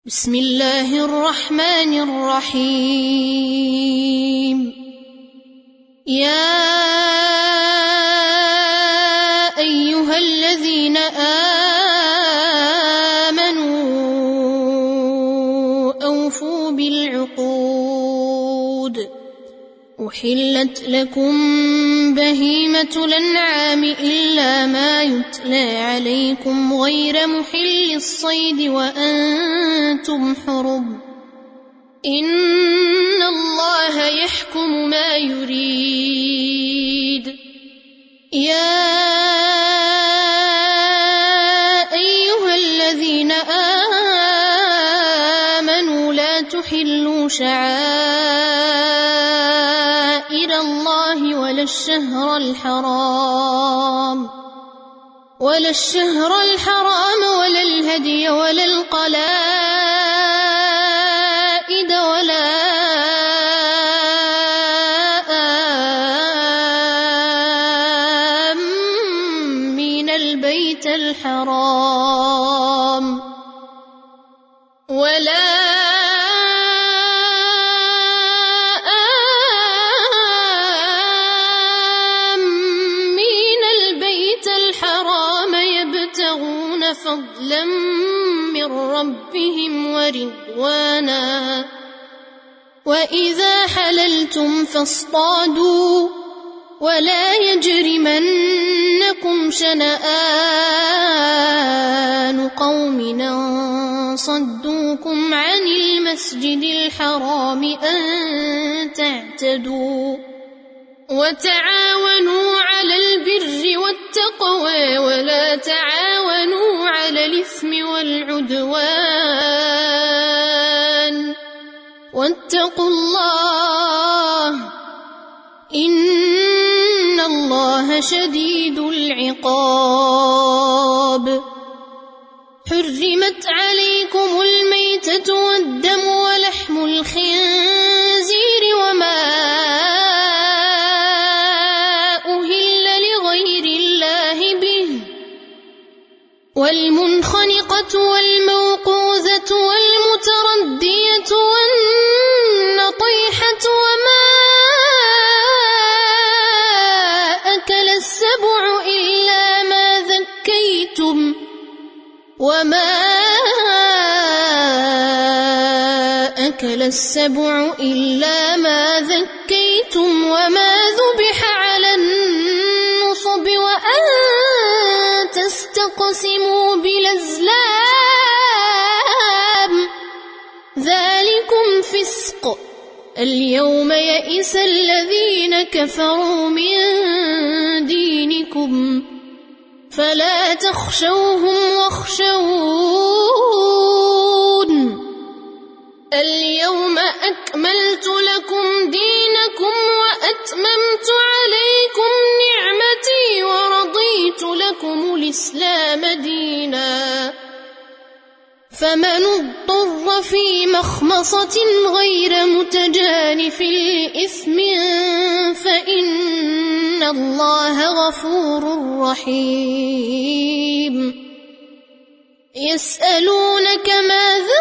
بسم الله الرحمن الرحيم يا أيها الذين آمنوا أوفوا بالعقود أحلت لكم بهيمة الأنعام إلا ما يتلى عليكم غير محل الصيد وأنتم حرم إن الله يحكم ما يريد يا أيها الذين آمنوا لا تحلوا شعائر الله ولا الشهر الحرام ولا الهدي ولا القلائد ولا آمين البيت الحرام ولا فضلا من ربهم ورضوانا وإذا حللتم فاصطادوا ولا يجرمنكم شنآن قوم أن صدوكم عن المسجد الحرام أن تعتدوا وتعاونوا على البر والتقوى ولا تعاونوا على الإثم والعدوان واتقوا الله إن الله شديد العقاب حرمت عليكم الميتة والدم ولحم الخنزير وما والمنخنقة والموقوذة والمتردية والنطيحة وما أكل السبع إلا ما ذكيتم وما ذبح على النصب وأن تستقسموا بالأزلام ذلكم فسق اليوم يئس الذين كفروا من دينكم فلا تخشوهم واخشون اليوم أكملت لكم دينكم وأتممت عليكم نعمتي ورضيت لكم الإسلام دينا فمن اضطر في مخمصة غير متجانف لإثم فإن الله غفور رحيم يسألونك ماذا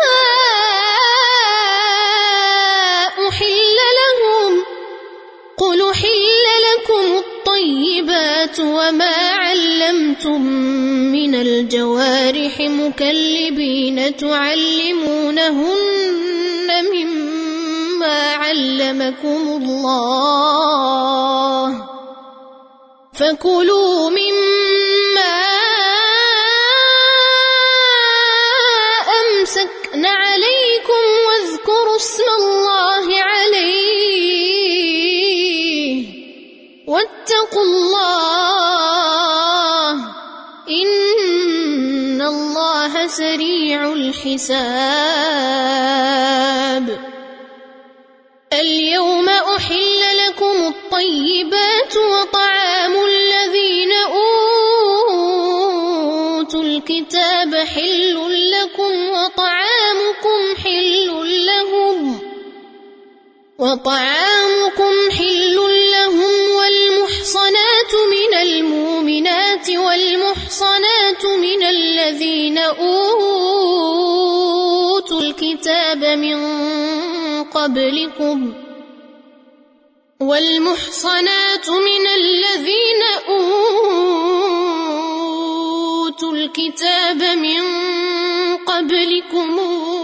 أحل لهم قل أحل لكم الطيبات وما علمتم من الجوارح مكلبين تعلمونهن مما علمكم الله فكلوا مما أمسكن عليكم واذكروا اسم الله عليه واتقوا الله إن الله سريع الحساب اليوم أحل لكم الطيبات وطعام الذين أوتوا الكتاب حل لكم وطعامكم حل لهم والمحصنات من المؤمنات والمحصنات من الذين أوتوا الكتاب الكتاب من قبلكم والمحصنات من الذين أوتوا الكتاب من قبلكم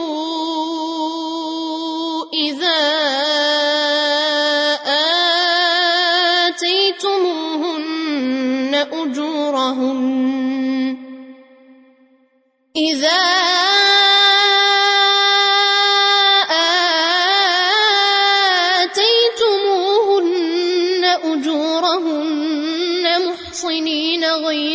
إذا آتيتموهن أجورهن محصنين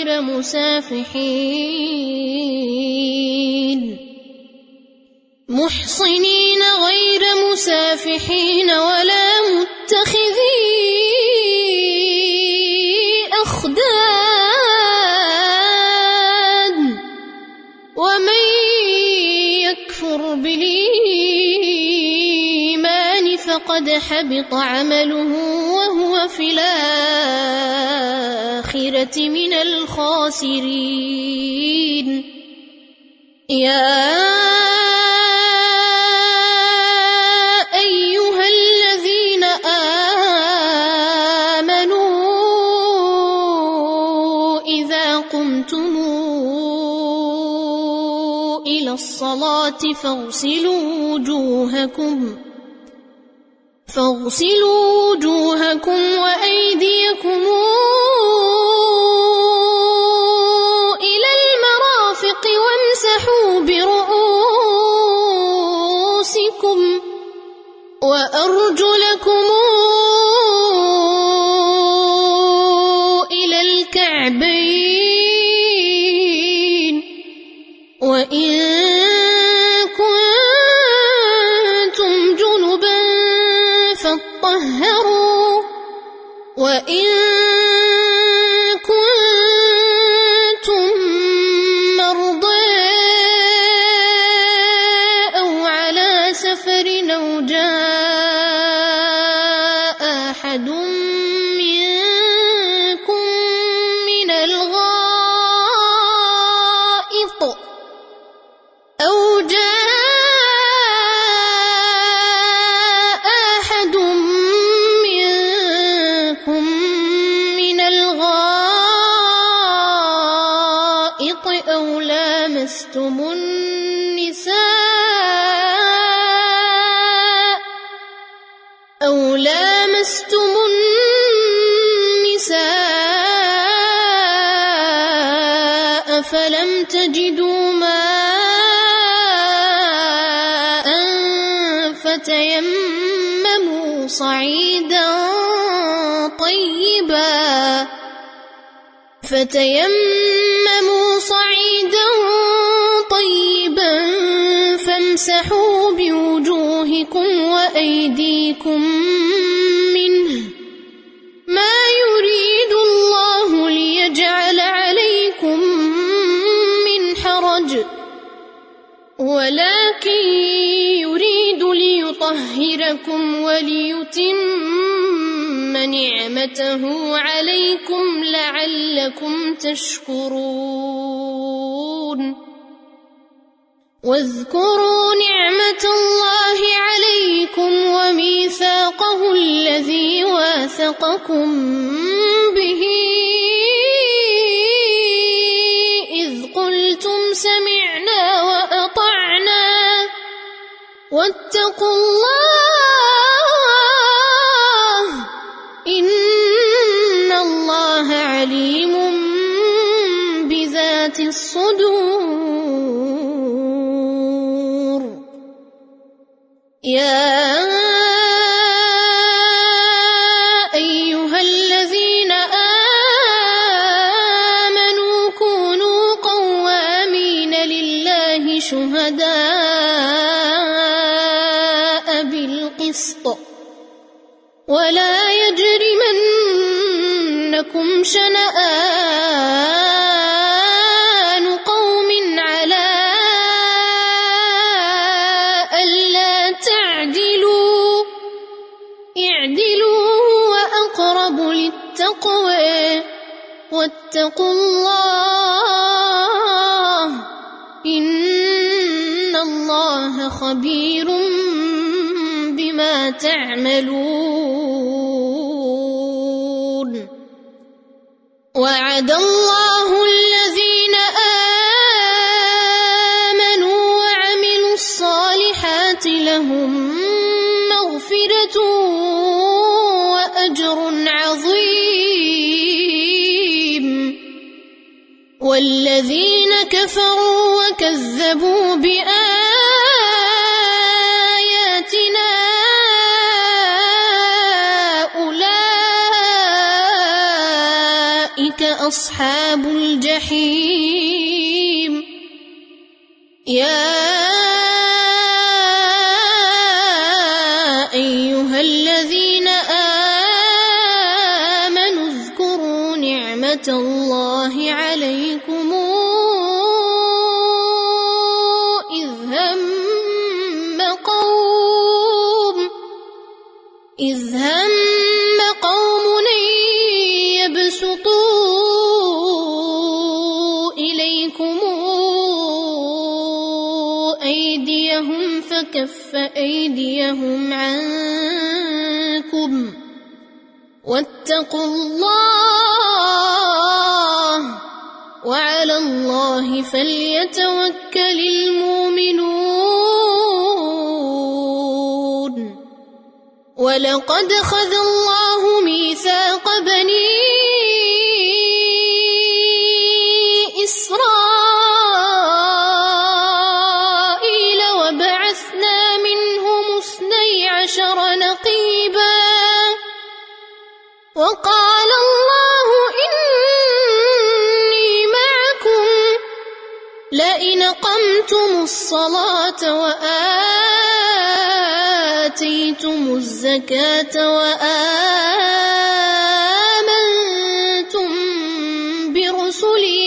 غير مسافحين ولا متخذي أخدان ومن يكفر بالإيمان فقد حبط عمله وهو في الآخرة من الخاسرين. يا أيها الذين آمنوا إذا قمتم إلى الصلاة فاغسلوا وجوهكم وأيديكم إلى المرافق وامسحوا برؤوسكم وأرجلكم إلى الكعبين وإن كنتم جنبا فاطهروا وإن كنتم مرضى أو على سفر أو جاء أحد منكم من الغائط أو لامستم النساء فلم تجدوا ماء فتيمموا صعيدا طيبا فامسحوا بوجوهكم وأيديكم منه ما يريد الله ليجعل عليكم من حرج ولكن يريد ليطهركم وليتم نعمته عليكم لعلكم تشكرون. واذكروا نعمة الله عليكم وميثاقه الذي واثقكم به إذ قلتم سمعنا وأطعنا واتقوا الله إن الله عليم بذات الصدور. يا أيها الذين آمنوا كونوا قوامين لله شهداء بالقسط ولا يجرمنكم شنآن قوم على ألا تعدلوا اعدلوا هو أقرب للتقوى واتقوا الله إن الله الله خبير بما تعملون وعد الله الذين آمنوا وعملوا الصالحات لهم مغفرة وأجر عظيم والذين كفروا وكذبوا بآياتنا أولئك أصحاب الجحيم يا أيها الذين آمنوا اذكروا نعمة الله عليكم إذ هم قوم يبسطوا إليكم أيديهم فكف أيديهم عنكم واتقوا الله وعلى الله فليتوكل المؤمنون ولقد أخذ الله ميثاق بني إسرائيل وبعثنا منهم 12 نقيبا وقال الله إني معكم لئن أقمتم الصلاة وآتيتم الزكاة وآمنتم برسلي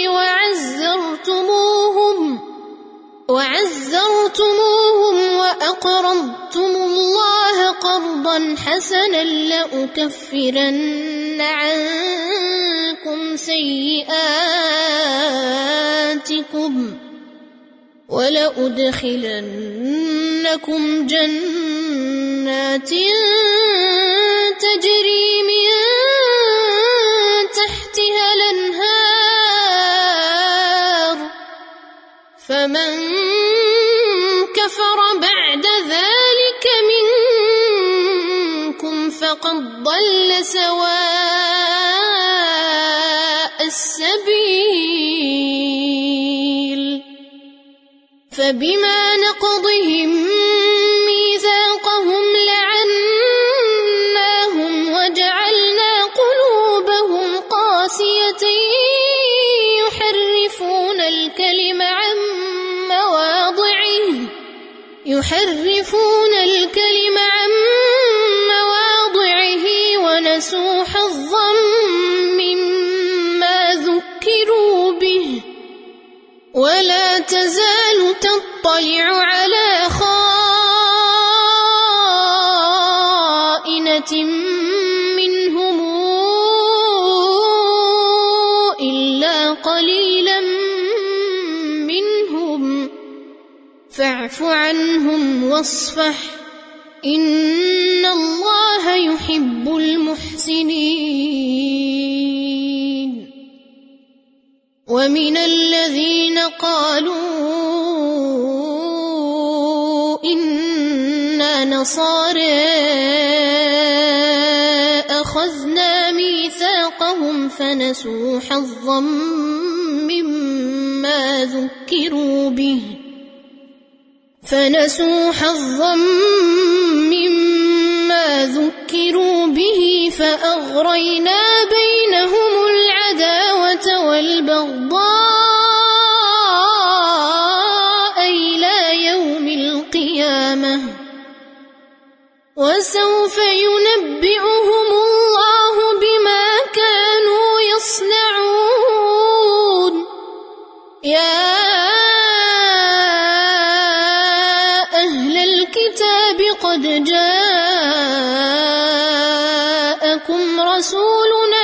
وعزرتموهم وأقرضتم الله قرضا حسنا لأكفرن عنكم سيئاتكم ولأدخلنكم جنات تجري من تحتها الأنهار فمن كفر بعد ذلك منكم فقد ضل سواء السبيل فبما نقضهم ميثاقهم لعناهم وجعلنا قلوبهم قاسية يحرفون الكلم عن مواضعه ونسوا حظا مما ذكروا به ولا تزال تطلع على خائنة منهم إلا قليلا منهم فاعف عنهم واصفح إن الله يحب المحسنين ومن الذين قالوا إنا نصارى أخذنا ميثاقهم فنسوا حظا مما ذكروا به فأغرينا بينهم العداوة والبغضاء إلى يوم القيامة وسوف ينبئهم الله بما كانوا يصنعون يا أهل الكتاب قد جاءكم رسولنا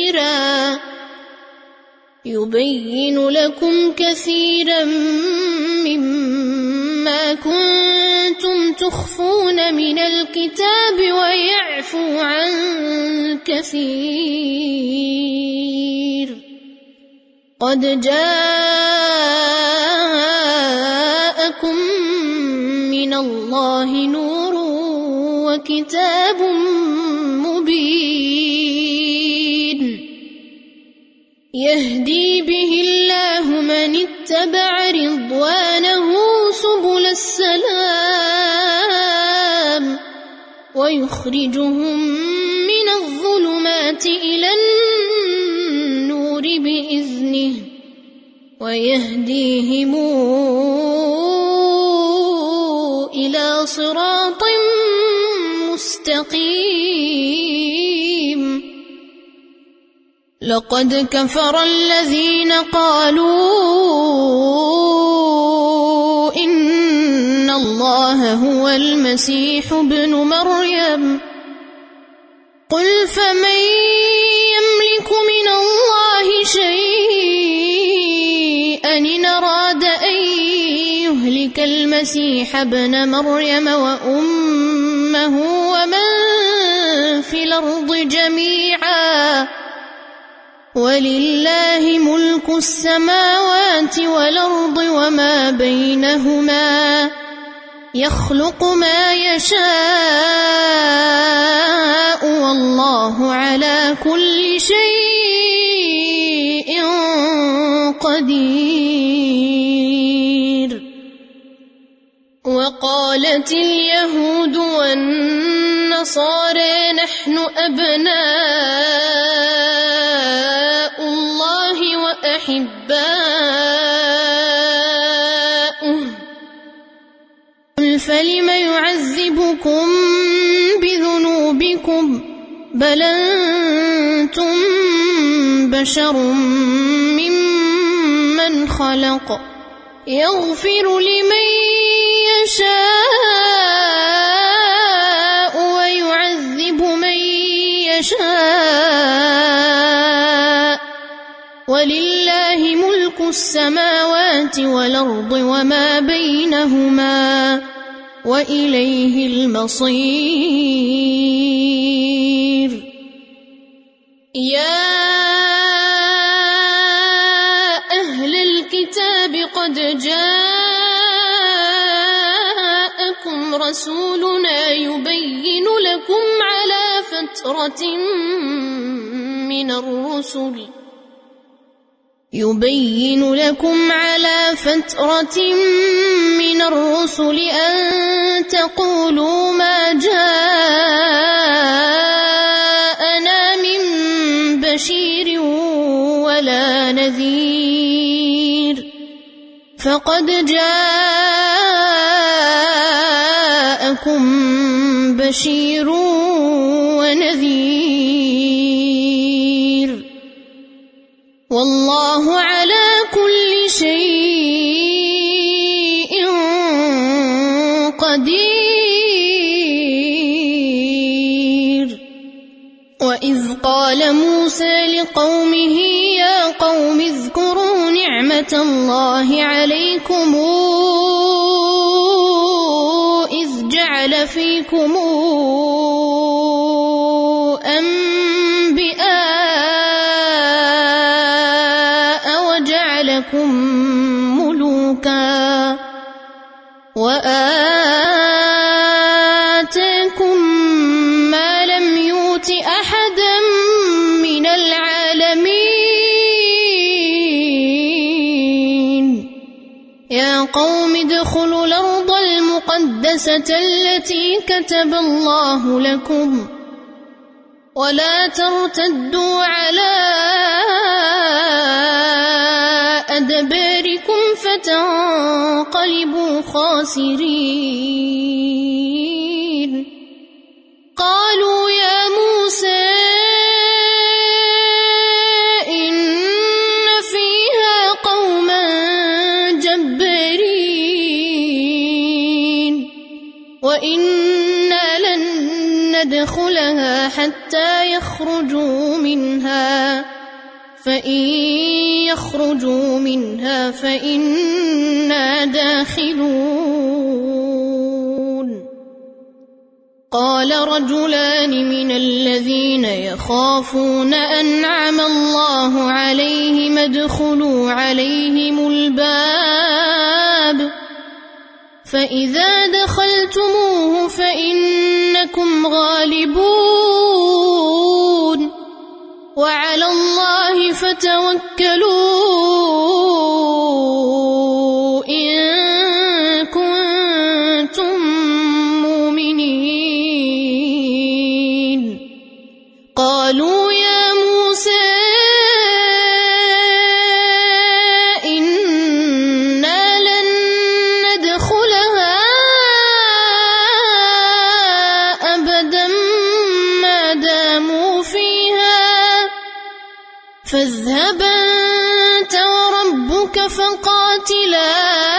يبين لكم كثيرا تخفون من الكتاب ويعفو عن كثير. قد جاءكم من الله نور وكتاب مبين يهدي به الله من اتبع رضوانه سبل السلام ويخرجهم من الظلمات إلى النور بإذنه ويهديهم إلى صراط مستقيم. لقد كفر الذين قالوا إن الله هو المسيح ابن مريم قل فمن يملك من الله شيئا إن أراد أن يهلك المسيح ابن مريم وأمه ومن في الأرض جميعا ولله ملك السماوات والأرض وما بينهما يخلق ما يشاء والله على كل شيء قدير. وقالت اليهود والنصارى نحن أبناء الله وأحباؤه قل فلم يعذبكم بذنوبكم بل أنتم بشر ممن خلق يغفر لمن يشاء ويعذب من يشاء ولله ملك السماوات والأرض وما بينهما وإليه المصير. يا أهل الكتاب قد جاءكم رسولنا يبين لكم على فترة من الرسل أن تقولوا ما جاءنا من بشير ولا نذير فقد جاءكم بشير ونذير والله على كل شيء قدير. وإذ قال موسى لقومه يا قوم اذكروا نعمة الله عليكم إذ جعل فيكم أنبياء وجعلكم ملوكا وآتاكم ما لم يؤت أحدا من العالمين. يا قوم ادخلوا الأرض المقدسة التي كتب الله لكم ولا ترتدوا على أدباركم فتنقلبوا خاسرين. قالوا يا موسى إن فيها قوما جبارين وإنا لن ندخلها حتى يخرجوا منها فإن يخرجوا منها فإنا داخلون. قال رجلان من الذين يخافون أنعم الله عليهم ادخلوا عليهم الباب فإذا دخلتموه فإنكم غالبون وعلى الله فتوكلوا إن كنتم مؤمنين قالوا يا موسى إنا لن ندخلها أبدا ما داموا فيها فاذهب أنت وربك فقاتلا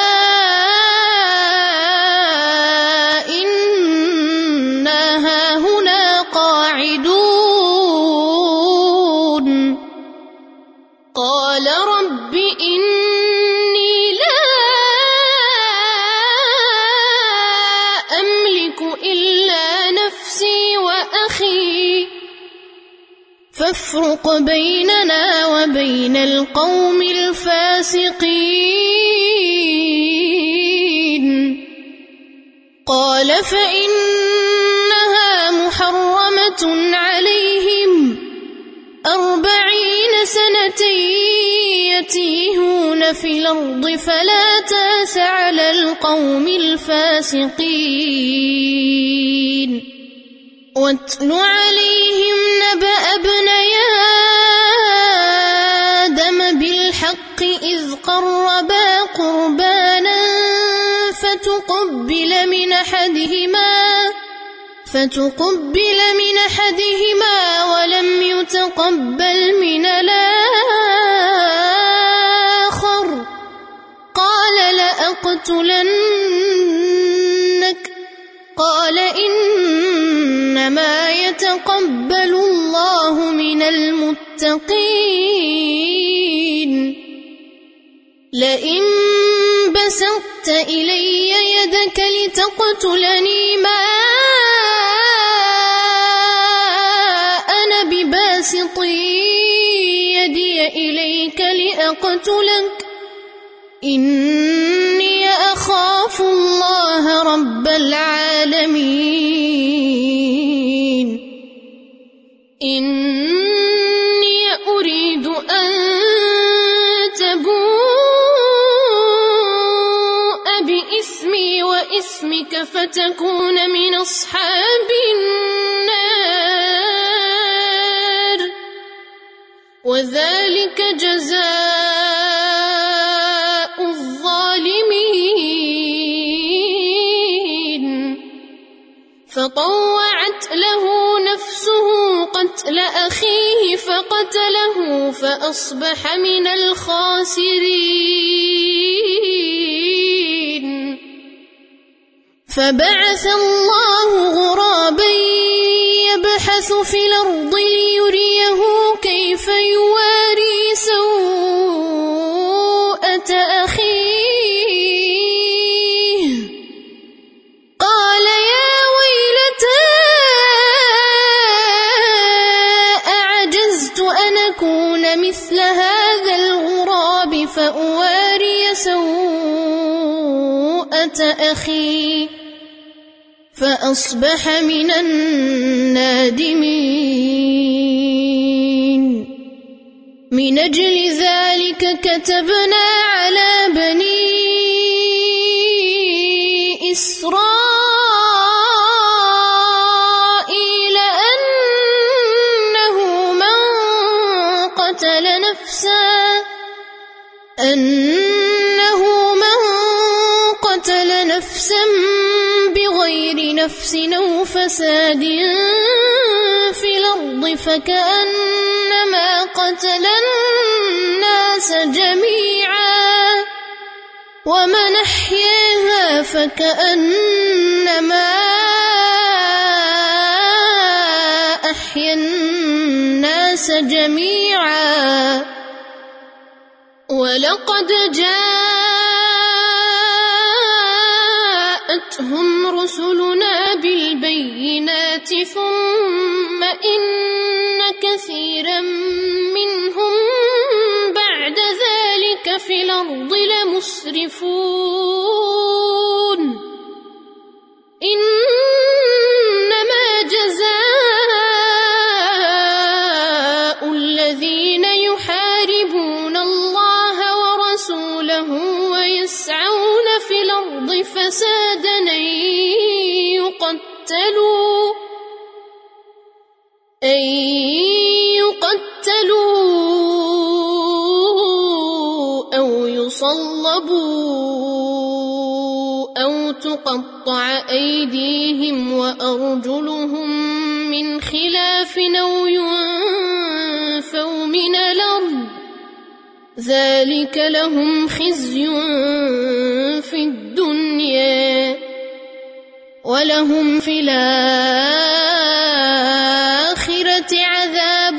إنا هاهنا قاعدون قال رب إني لا أملك إلا نفسي وأخي فافرق بيننا وبين القوم الفاسقين قال فإنها محرمة عليهم 40 سنة يتيهون في الأرض فلا تأس على القوم الفاسقين واتل عليهم نبأ ابني آدم بالحق إذ قربا قربانا فتقبل من أحدهما ولم يتقبل من الآخر قال لأقتلنك قال إنما يتقبل الله من المتقين لئن بسطت إلي يدك لتقتلني ما أنا بباسط يدي إليك لأقتلك إني أخاف الله رب العالمين إني أريد أن تبوء بإثمي وإثمك فتكون من أصحاب النار وذلك جزاء الظالمين فطوعت له نفسه قتل أخيه فقتله فأصبح من الخاسرين فبعث الله غرابا يبحث في الأرض ليريه كيف يواري سوءة أخيه قال يا ويلتى أعجزت أن أكون مثل هذا الغراب فأواري سوءة أخي فأصبح من النادمين من أجل ذلك كتبنا على بني إسرائيل أنه من قتل نفسا بغير نفس أو فساد في الأرض فكأنما قتل الناس جميعا ومن أحياها فكأنما أحيا الناس جميعا ولقد جاء جاءتهم رسلنا بالبينات ثم إن كثيرا منهم بعد ذلك في الأرض لمسرفون إنما جزاء الذين يحاربون الله ورسوله ويسعون في الأرض فسادا أن يقتلوا أو يصلبوا أو تقطع أيديهم وأرجلهم من خلاف أو ينفوا من الأرض ذلك لهم خزي في الدنيا ولهم في الآخرة عذاب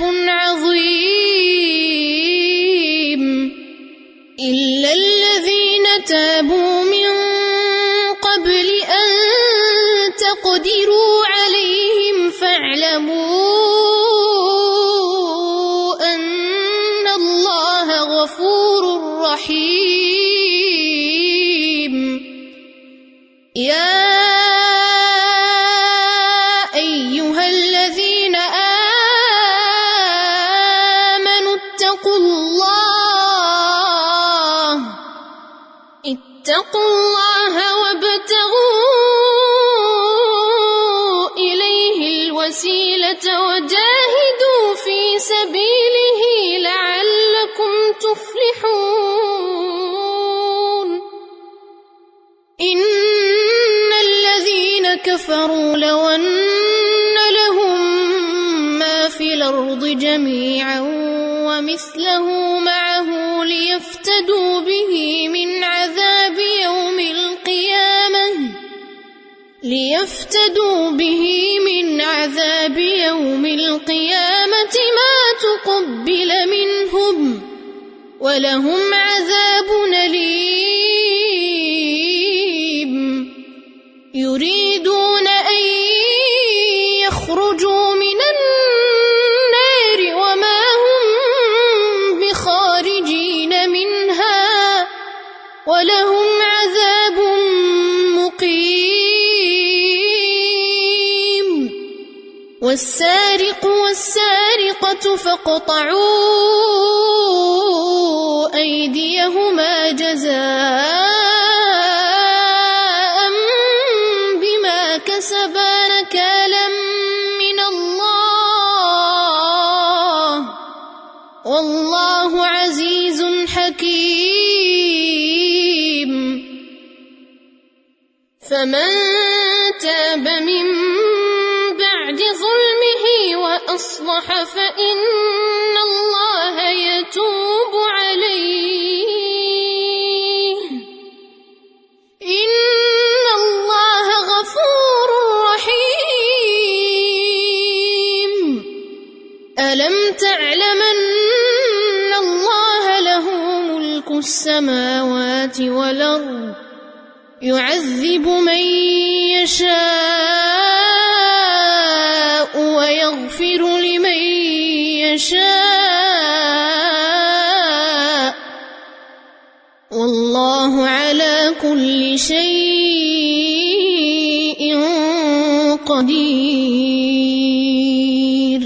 عظيم إلا الذين تابوا من قبل أن تقدروا عليهم فاعلموا أن الله غفور رحيم يا أيها الذين آمنوا اتقوا الله وابتغوا إليه الوسيلة وجاهدوا في سبيله لعلكم تفلحون إن الذين كفروا لو أن لهم ما في الأرض جميعا ومثله معه ليفتدوا به من عذاب يوم القيامة ما تقبل منهم ولهم عذاب أليم يريدون أن يخرجوا من النار وما هم بخارجين منها ولهم عذاب مقيم والسارق والسارقة فاقطعوا أيديهما جزاء بما كسبا نكالا من الله والله عزيز حكيم فمن تاب من بعد ظلمه وأصلح فإن الله يتوب عليه إن الله غفور رحيم ألم تعلم أن الله له ملك السماوات والأرض يعذب من يشاء ويغفر لمن يشاء والله على كل شيء قدير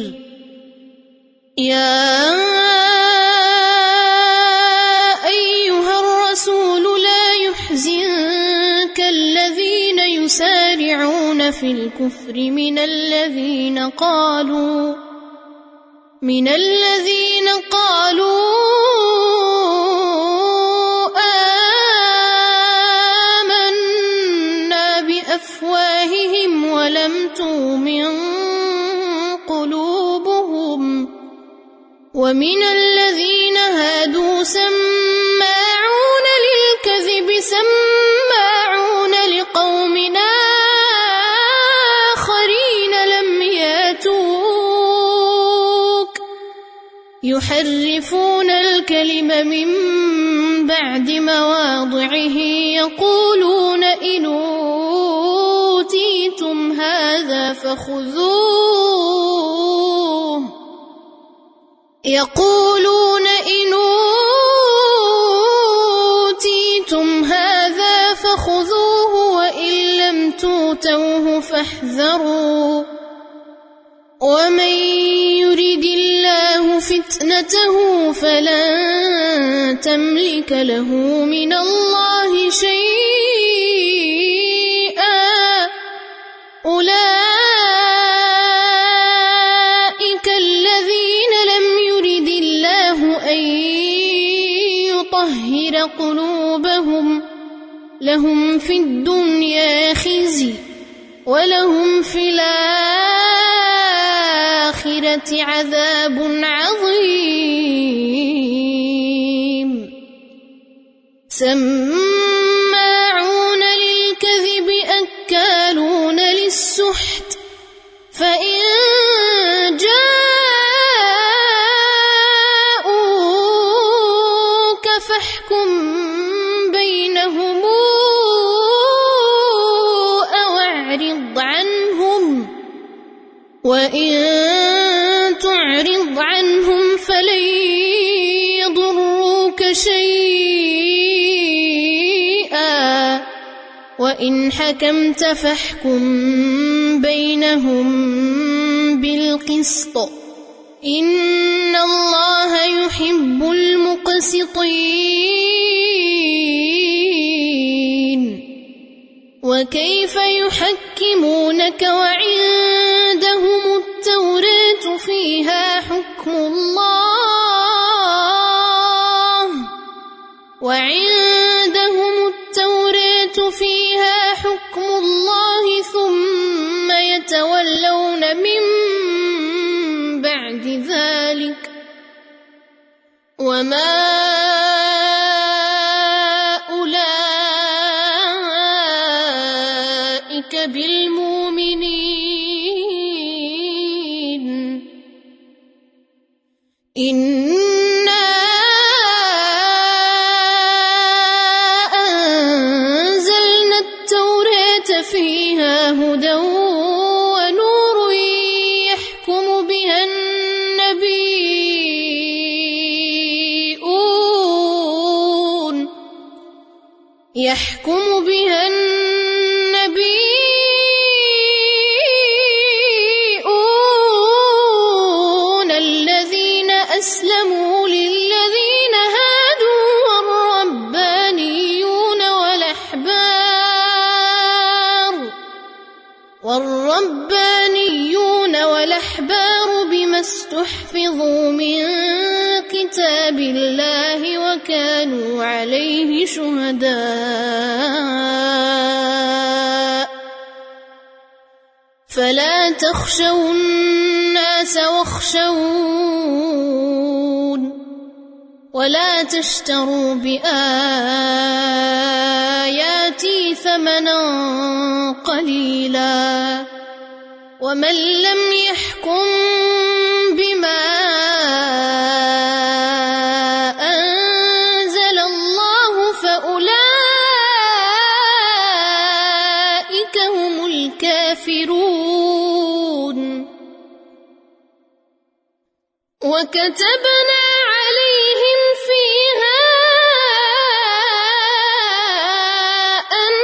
يا أيها الرسول لا يحزنك الذين يسارعون في الكفر من الذين قالوا آمنا بأفواههم ولم تؤمن قلوبهم ومن الذين هادوا سماعون للكذب سماعون لقوم آخرين لم ياتوك يحرفون الكلم من بعد مواضعه يقولون إن فخذوه يقولون إن أوتيتم هذا فخذوه وإن لم توتوه فاحذروا ومن يرد الله فتنته فلن تملك له من الله شيئا أولئك الذين لم يرد الله أن يطهر قلوبهم لهم في الدنيا خزي ولهم في الآخرة عذاب عظيم سماعون للكذب أكالون للسحت فإن جاءوك فاحكم بينهم أو أعرض عنهم وإن تعرض عنهم فلن يضروك شيئا وإن حكمت فاحكم بينهم بالقسط إن الله يحب المقسطين وكيف يحكمونك وعندهم التوراة فيها حكم الله ثم يتولون من بعد ذلك وما أولئك بالمؤمنين إنا أنزلنا التوراة فيها هدى ونور يحكم بها النبيون الذين أسلموا للذين هادوا والربانيون والأحبار بما استحفظوا من كتاب الله وكانوا عليه شهداء فلا تخشوا الناس واخشون ولا تشتروا بآياتي ثمنا قليلا ومن لم يحكم بما أنزل الله فأولئك هم الكافرون وكتبنا عليهم فيها أن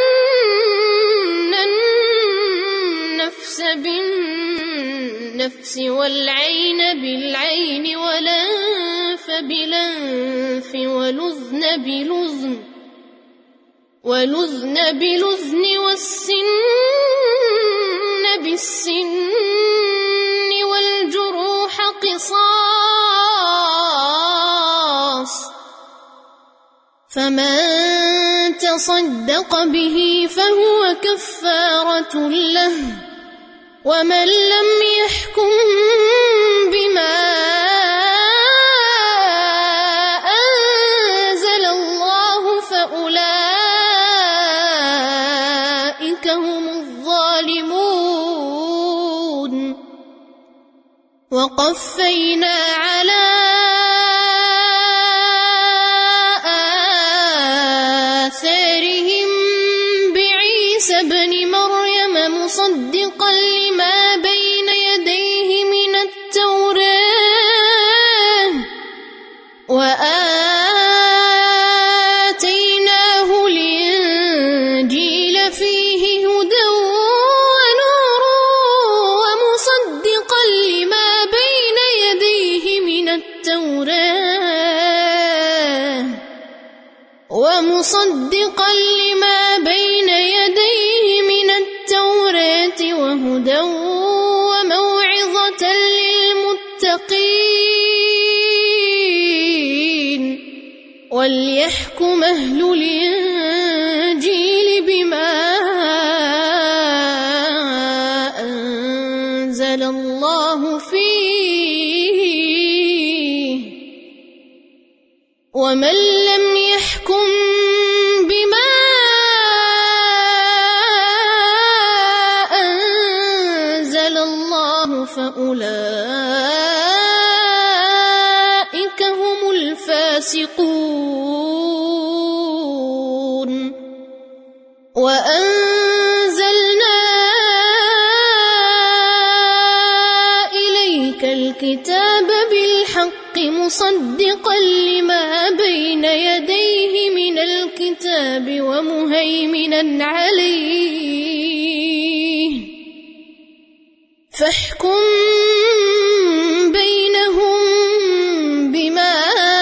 النفس بالنفس والعين بالعين والأنف بالأنف والأذن بالأذن والسن بالسن والجروح قصاص فمن تصدق به فهو كفارة له ومن لم يحكم بما أنزل الله فأولئك هم الظالمون وقفينا على آثارهم بعيسى ابن مريم مصدقا لما وأنزلنا إليك الكتاب بالحق مصدقا لما بين يديه من الكتاب ومهيمنا عليه فاحكم بينهم بما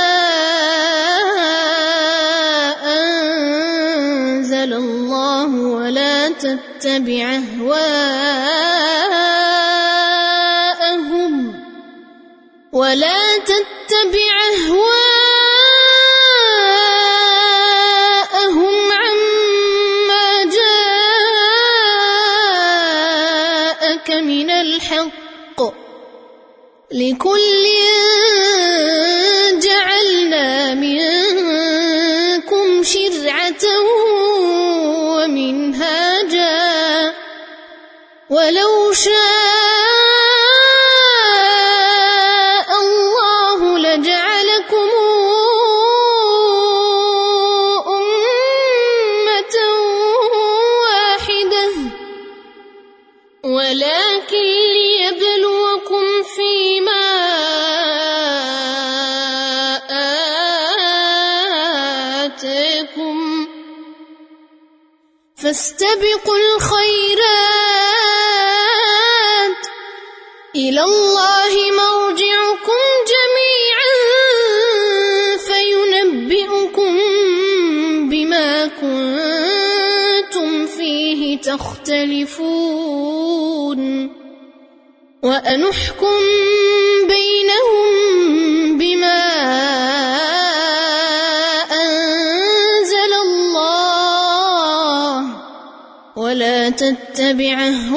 أنزل الله ولا تتبع أهواءهم عما جاءك من الحق لكل جعلنا منكم شرعة ومنهاجا ولو شاء الله لجعلكم أمة واحدة ولكن ليبلوكم فيما آتاكم فاستبقوا الخيرات إلى الله مرجعكم جميعا فينبئكم بما كنتم فيه تختلفون وأنحكم بينهم بما أنزل الله ولا تتبع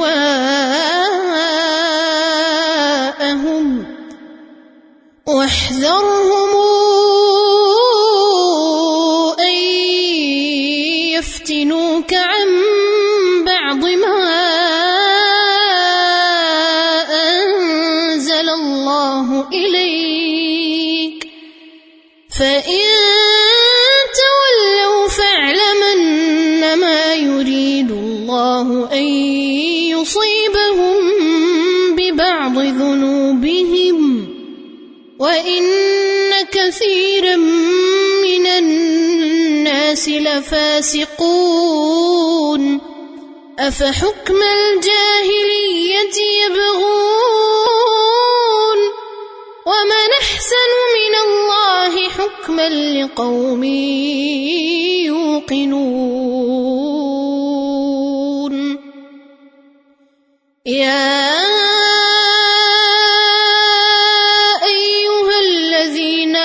أهواءهم واحذرهم أن يفتنوك عن بعض ما أنزل الله إليك فإن تولوا فاعلم أنما يريد الله أن يصيبهم ببعض ذنوبهم وإن كثيرا من الناس لفاسقون أفحكم الجاهلية يبغون ومن أحسن من الله حكما لقوم يوقنون يا أيها الذين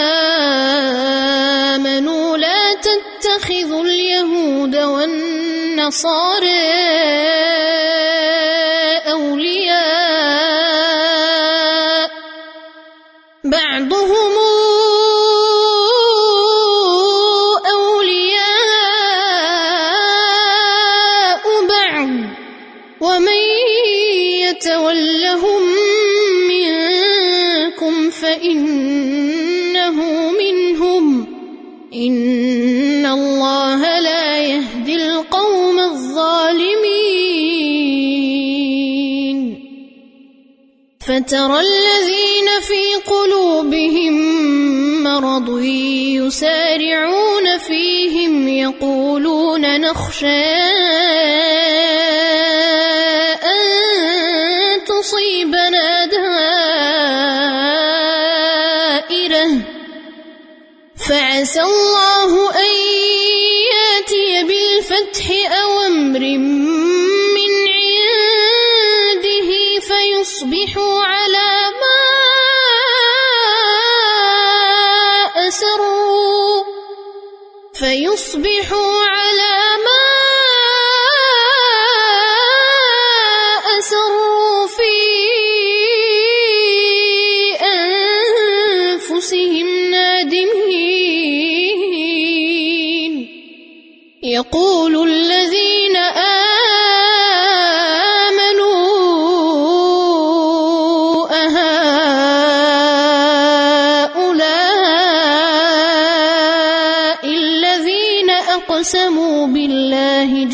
آمنوا لا تتخذوا اليهود والنصارى أولياء بعضهم أولياء بعض ومن يتولهم منكم فإنه منهم إن الله لا يهدي القوم الظالمين فترى الذين في قلوبهم مرض يسارعون فيهم يقولون نخشى أن تصيبنا دائرة فعسى الله أن يأتي بالفتح أو أمر من عنده فيصبحوا على ما أسروا في أنفسهم نادمين يقول الذين آمنوا أهؤلاء الذين أقسموا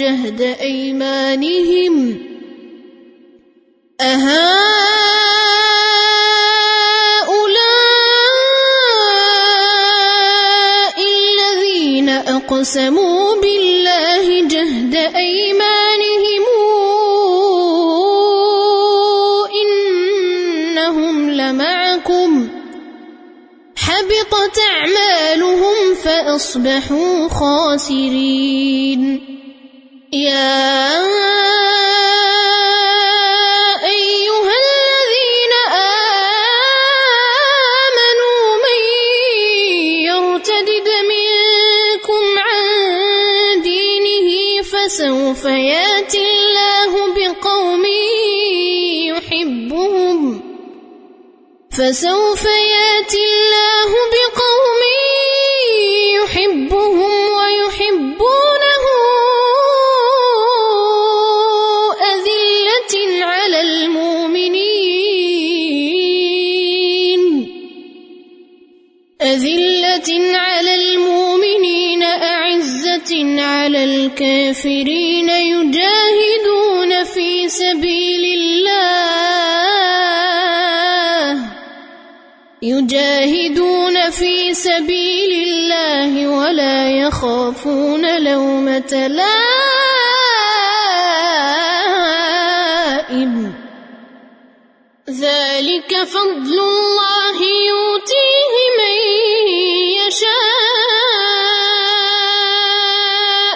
جهد أيمانهم أهؤلاء الذين أقسموا بالله جهد أيمانهم إنهم لمعكم حبطت أعمالهم فأصبحوا خاسرين يا أيها الذين آمنوا من يرتد منكم عن دينه فسوف يأتي الله بقوم يحبهم ويحبونه أذلة على المؤمنين أعزة على الكافرين يجاهدون في سبيل الله ولا يخافون لومة لائم ذلك فضل الله يؤتيه من يشاء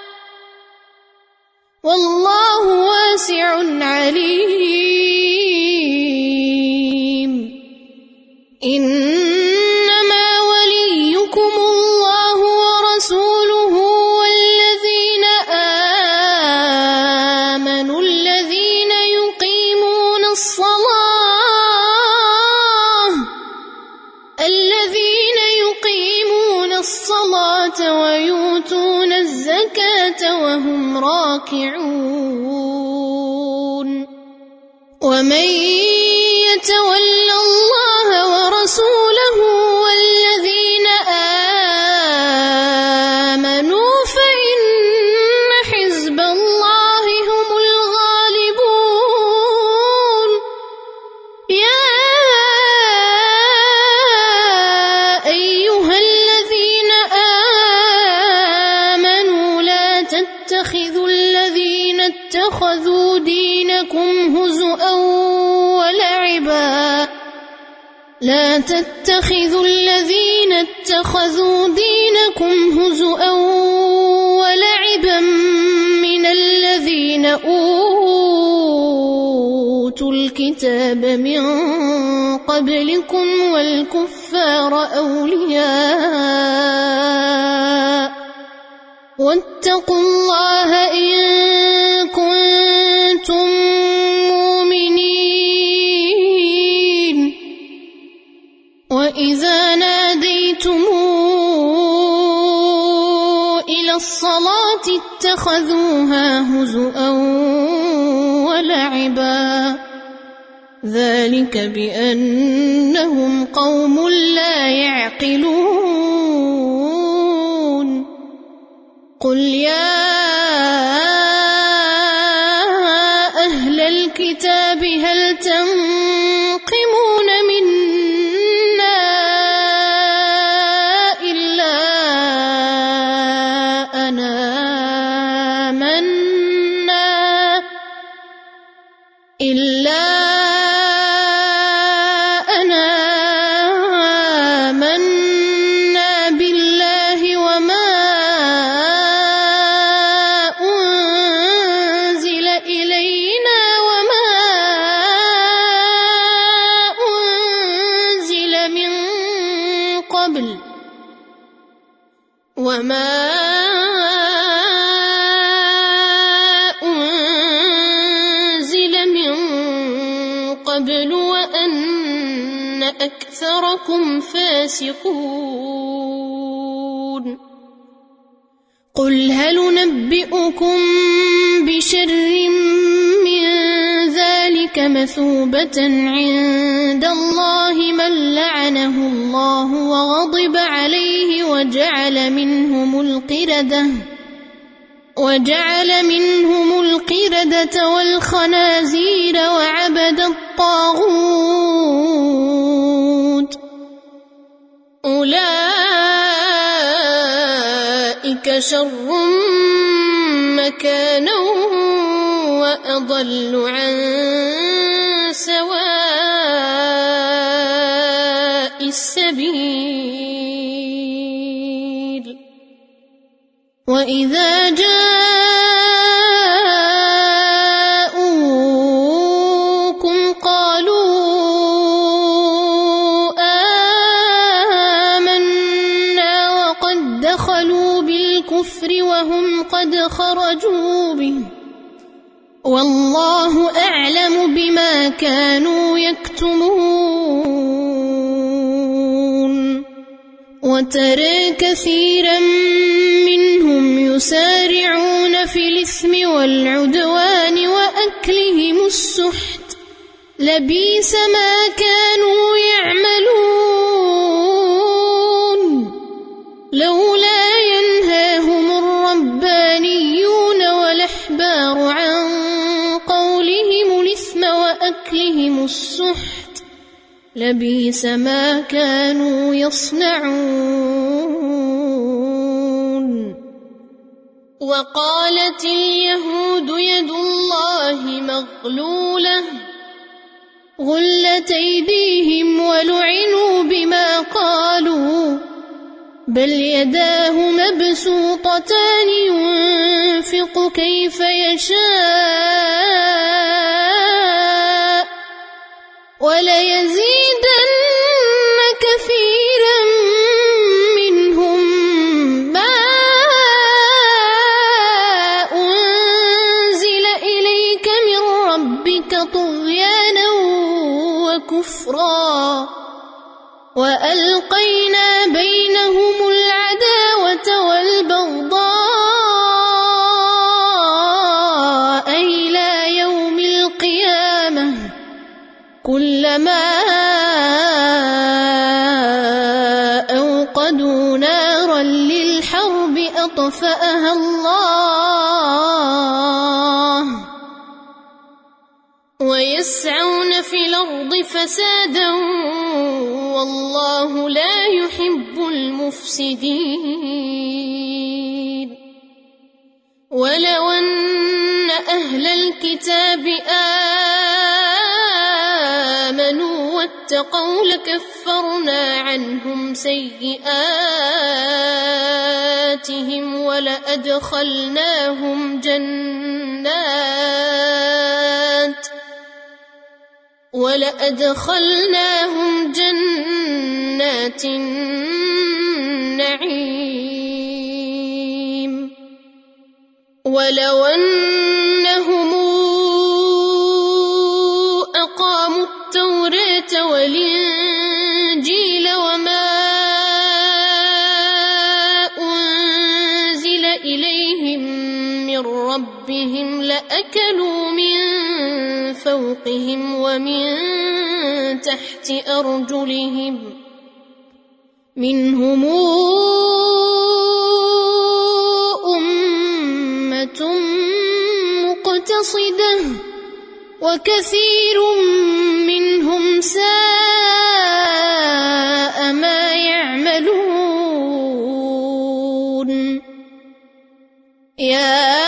والله واسع عليم إنما وليكم الله ورسوله والذين آمنوا الذين يقيمون الصلاة ويؤتون الزكاة وهم راكعون ومن يتول الله ورسوله والذين آمنوا فإن حزب الله هم الغالبون يا أيها الذين آمنوا لا تتخذوا الذين اتخذوا دينكم هزؤا ولعبا من الذين أوتوا الكتاب من قبلكم والكفار أولياء واتقوا الله إن كنتم مؤمنين وإذا ناديتم إلى الصلاة اتخذوها هزؤا ولعبا ذلك بأنهم قوم لا يعقلون قل يا أهل الكتاب هل تنقمون منا إلا أنا آمنا بالله وما أنزل إلينا وما أنزل من قبل وأن أكثركم فاسقون قل هل ننبئكم بشر من ذلك مثوبة عند الله من لعنه الله وغضب عليه وجعل منهم وجعل منهم القردة والخنازير وعبد الطاغوت أولئك شر مكانا وأضل عن سواء السبيل وإذا جاءوكم قالوا آمنا وقد دخلوا بالكفر وهم قد خرجوا به والله أعلم بما كانوا يكتمون وترى كثيرا منهم يسارعون في الإثم والعدوان وأكلهم السحت لبئس ما كانوا يعملون لولا ينهاهم الربانيون والأحبار عن قولهم الإثم وأكلهم السحت لبئس ما كانوا يصنعون وقالت اليهود يد الله مغلولة غلت أيديهم ولعنوا بما قالوا بل يداه مبسوطتان ينفق كيف يشاء وليزيدن كثيرا منهم ما أنزل إليك من ربك طغيانا وكفرا وألقينا بينهم العداوة والبغضاء إلى يوم القيامة كلما أوقدوا نارا للحرب أطفأها الله ويسعون في الأرض فسادا والله لا يحب المفسدين ولو أن أهل الكتاب آمنوا واتقوا لكفرنا عنهم سيئاتهم ولأدخلناهم جنات النعيم ولو أنهم أقاموا التوراة والإنجيل وما أنزل إليهم من ربهم لأكلوا من فوقهم ومن تحت أرجلهم منهم أمة مقتصدة وكثير منهم ساء ما يعملون يا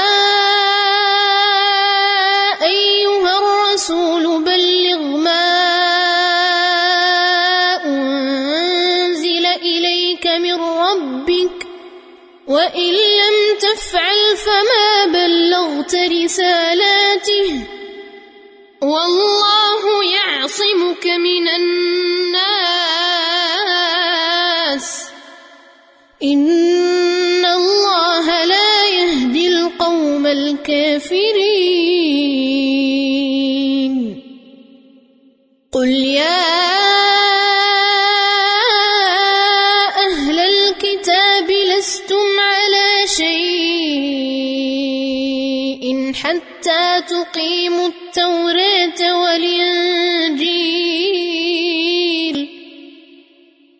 أيها الرسول بلغ ما أنزل إليك من ربك وإن لم تفعل فما بلغت رسالاته والله يعصمك من الناس إن الله لا يهدي القوم الكافرين قل يا أهل الكتاب لستم على شيء حتى تقيموا التوراة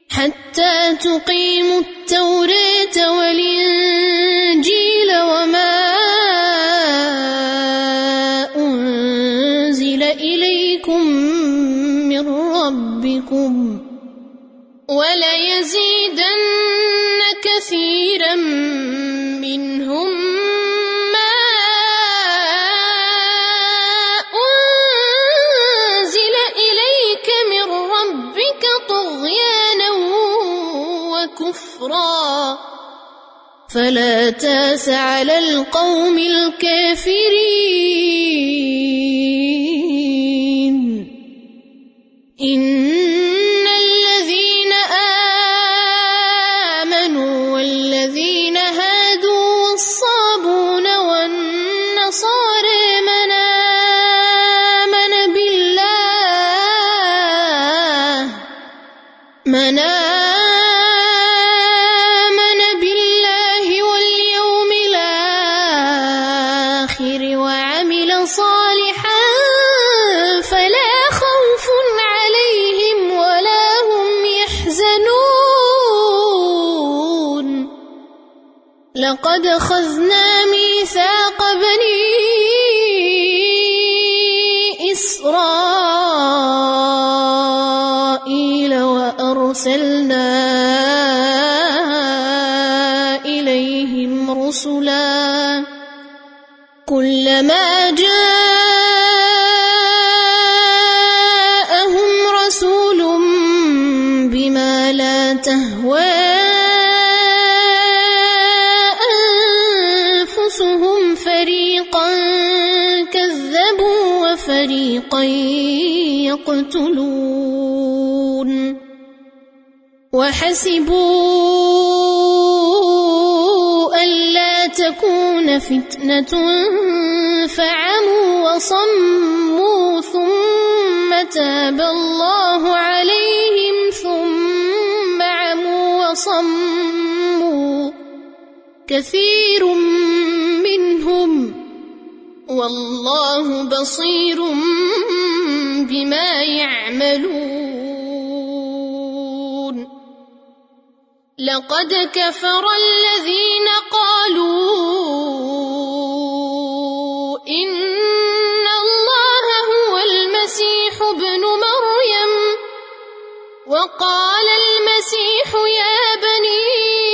والإنجيل وما فلا تاس على القوم الكافرين إن الذين آمنوا والذين هادوا والصابون والنصارى من آمن بالله واليوم الآخر وعمل صالحا فلا خوف عليهم ولا هم يحزنون لقد أخذنا ميثاق بني إسرائيل وأرسلنا إليهم رسلا كلما جاءهم رسول بما لا تهوى أنفسهم فريقا كذبوا وفريقا يقتلون وحسبوا ألا تكون فتنة فعموا وصموا ثم تاب الله عليهم ثم عموا وصموا كثير منهم والله بصير بما يعملون لقد كفر الذين قالوا إن الله هو المسيح ابن مريم وقال المسيح يا بني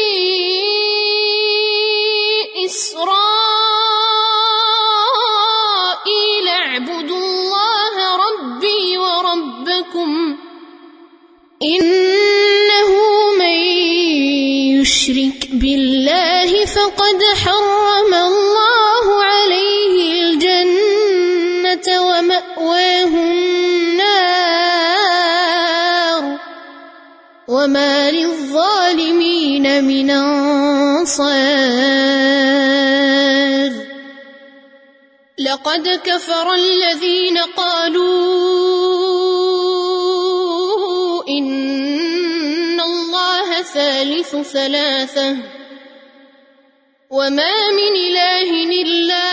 إسرائيل اعبدوا الله ربي وربكم إنه من يشرك بالله فقد حرم الله عليه الجنة ومأواه النار وما للظالمين من أنصار لقد كفر الذين قالوا إن الله ثالث ثلاثة وما من إله إلا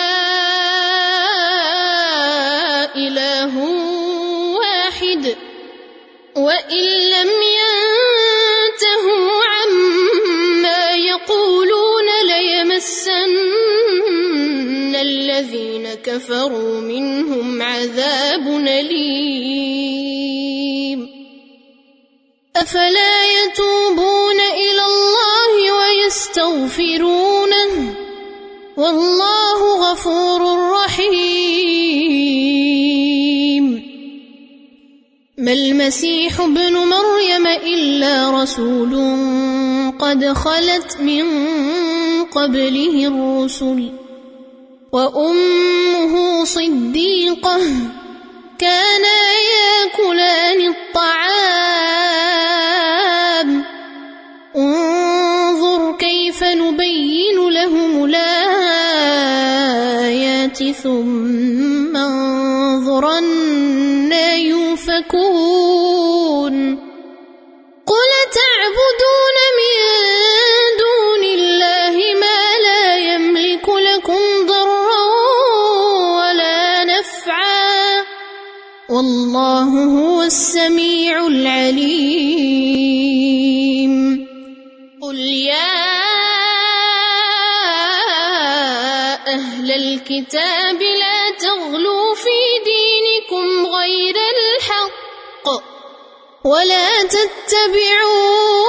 إله واحد وإن لم ينتهوا عما يقولون ليمسن الذين كفروا منهم عذاب أليم أفلا يتوبون إلى الله ويستغفرونه والله غفور رحيم ما المسيح ابن مريم إلا رسول قد خلت من قبله الرسل وأمه صديقة كانا يأكلان الطعام انظر كيف نبين لهم الآيات ثم انظر أنى يؤفكون قل تعبدون من دون الله ما لا يملك لكم ضرا ولا نفعا والله هو السميع العليم قل يا أهل الكتاب لا تغلوا في دينكم غير الحق ولا تتبعوا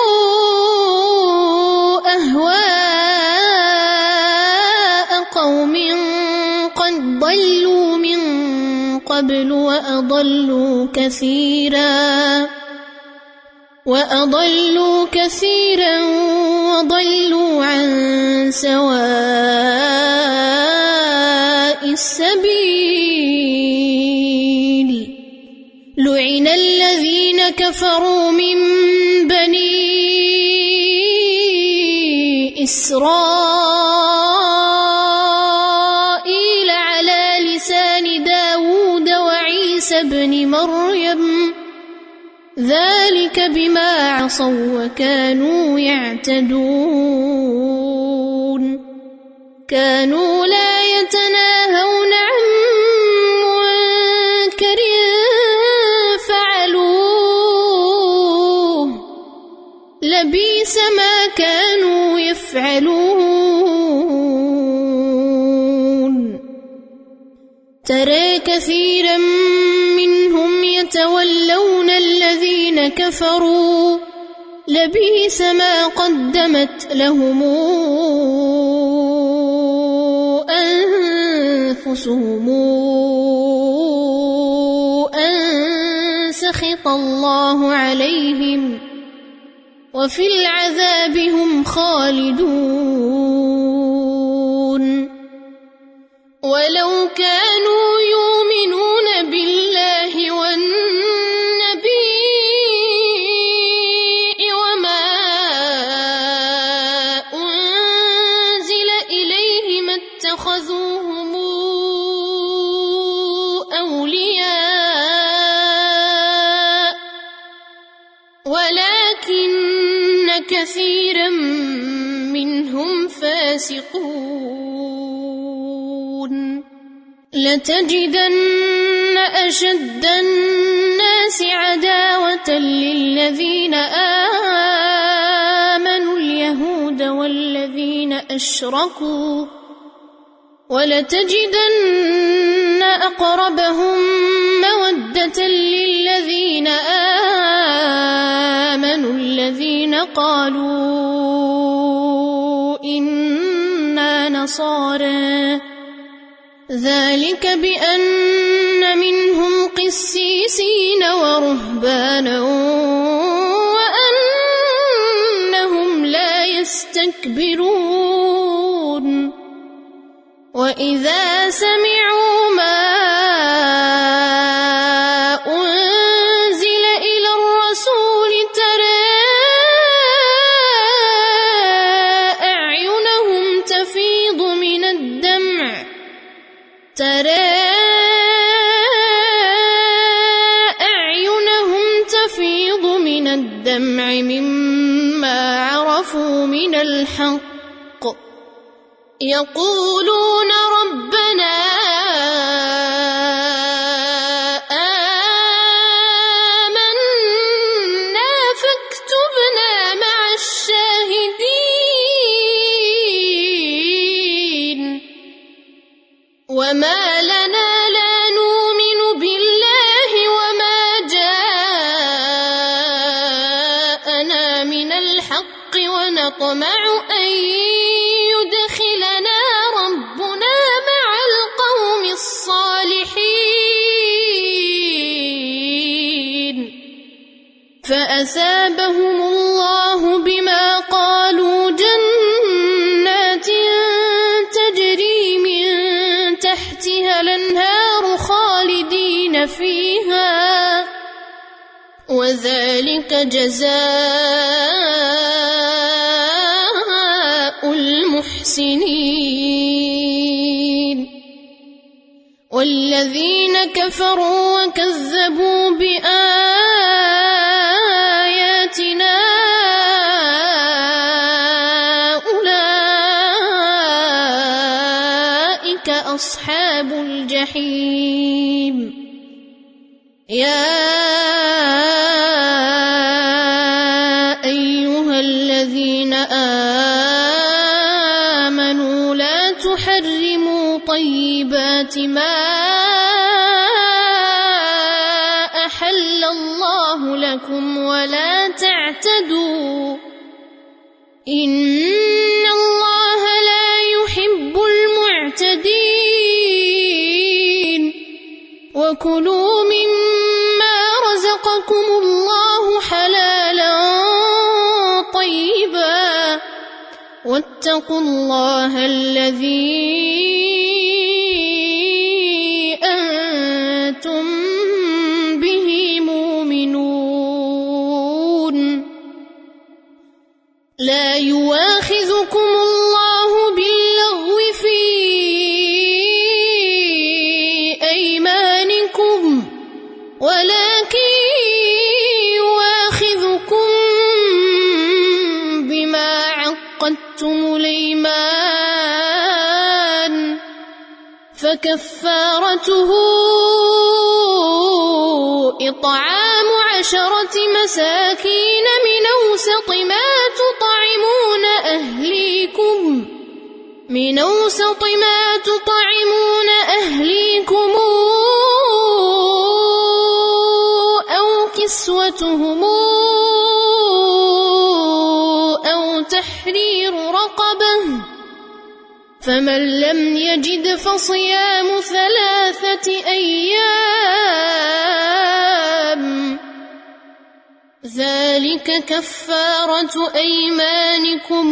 أهواء قوم قد ضلوا من قبل وأضلوا كثيرا وأضلوا كثيرا وضلوا عن سواء السبيل لعن الذين كفروا من بني إسرائيل على لسان داود وعيسى بن مريم ذلك بما عصوا وكانوا يعتدون كانوا لا يتناهون عن منكر فعلوه لبئس ما كانوا يفعلون ترى كثيرا منهم يتولون الذين كفروا لبئس ما قدمت لهم أنفسهم أن سخط الله عليهم وفي العذاب هم خالدون ولو كانوا يؤمنون بالله والنبي وما أنزل إليه ما اتخذوهم أولياء ولكن كثيرا منهم فاسقون لتجدن أشد الناس عداوة للذين آمنوا اليهود والذين أشركوا ولتجدن أقربهم مودة للذين آمنوا الذين قالوا إنا نصارى ذلك بأن منهم قسيسين ورهبانا وأنهم لا يستكبرون وإذا سمعوا ما أنزل إلى الرسول ترى أعينهم تفيض من الدمع مما عرفوا من الحق يقولون ربنا آمنا فاكتبنا مع الشاهدين وما لنا لا نؤمن بالله وما جاءنا من الحق ونطمع أن يدخلنا ربنا مع القوم الصالحين فأثابهم الله بما قالوا جنات تجري من تحتها الأنهار خالدين فيها وذلك جزاء المحسنين والذين كفروا وكذبوا بآياتنا أولئك أصحاب الجحيم يا أيها الذين آمنوا لا تحرموا طيبات ما أحل الله لكم ولا تعتدوا إن الله لا يحب المعتدين وكلوا مما رزقكم الله حلالا واتقوا الله الذي أنتم به مؤمنون. لا يواخذكم الله باللغو في أيمانكم ولكن يواخذكم بما عقدتم الأيمان، فكفارته إطعام 10 مساكين من أوسط ما تطعمون أهليكم أو كسوتهم أو تحرير رقبة، فمن لم يجد فصيام 3 أيام، ذلك كفارة أيمانكم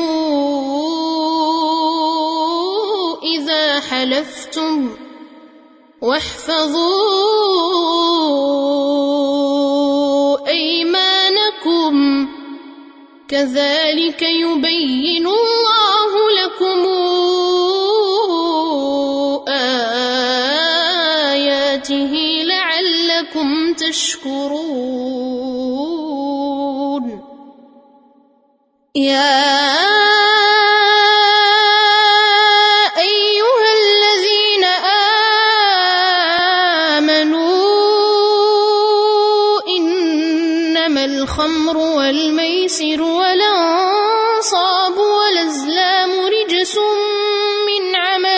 إذا حلفتم، واحفظوا أيمانكم، كذلك يبين الله لكم آياته لعلكم تشكرون. يا أيها الذين آمنوا إنما الخمر والميسر والأنصاب والأزلام رجس من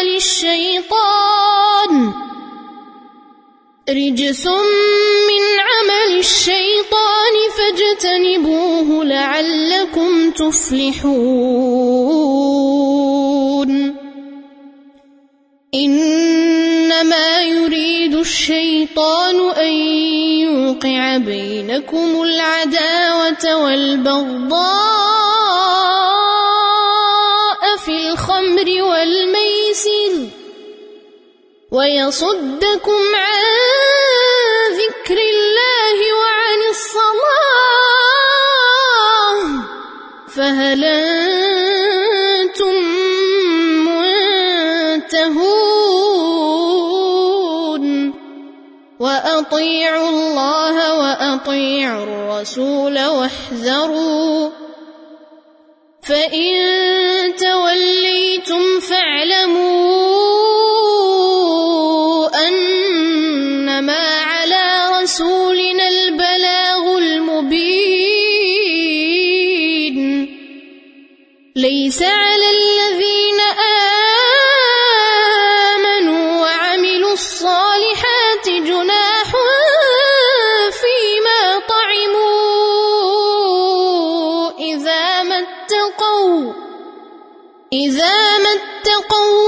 عمل الشيطان فاجتنبوه لعلكم تفلحون. إنما يريد الشيطان أن يوقع بينكم العداوة والبغضاء في الخمر والميسر ويصدكم عن ذكر الله وعن الصلاة، فهل أنتم منتهون؟ وأطيعوا الله وأطيعوا الرسول واحذروا، فإن توليتم فاعلموا أنما على رسولنا البلاغ المبين. ليس على الذين آمنوا وعملوا الصالحات جناح فيما طعموا إذا ما اتقوا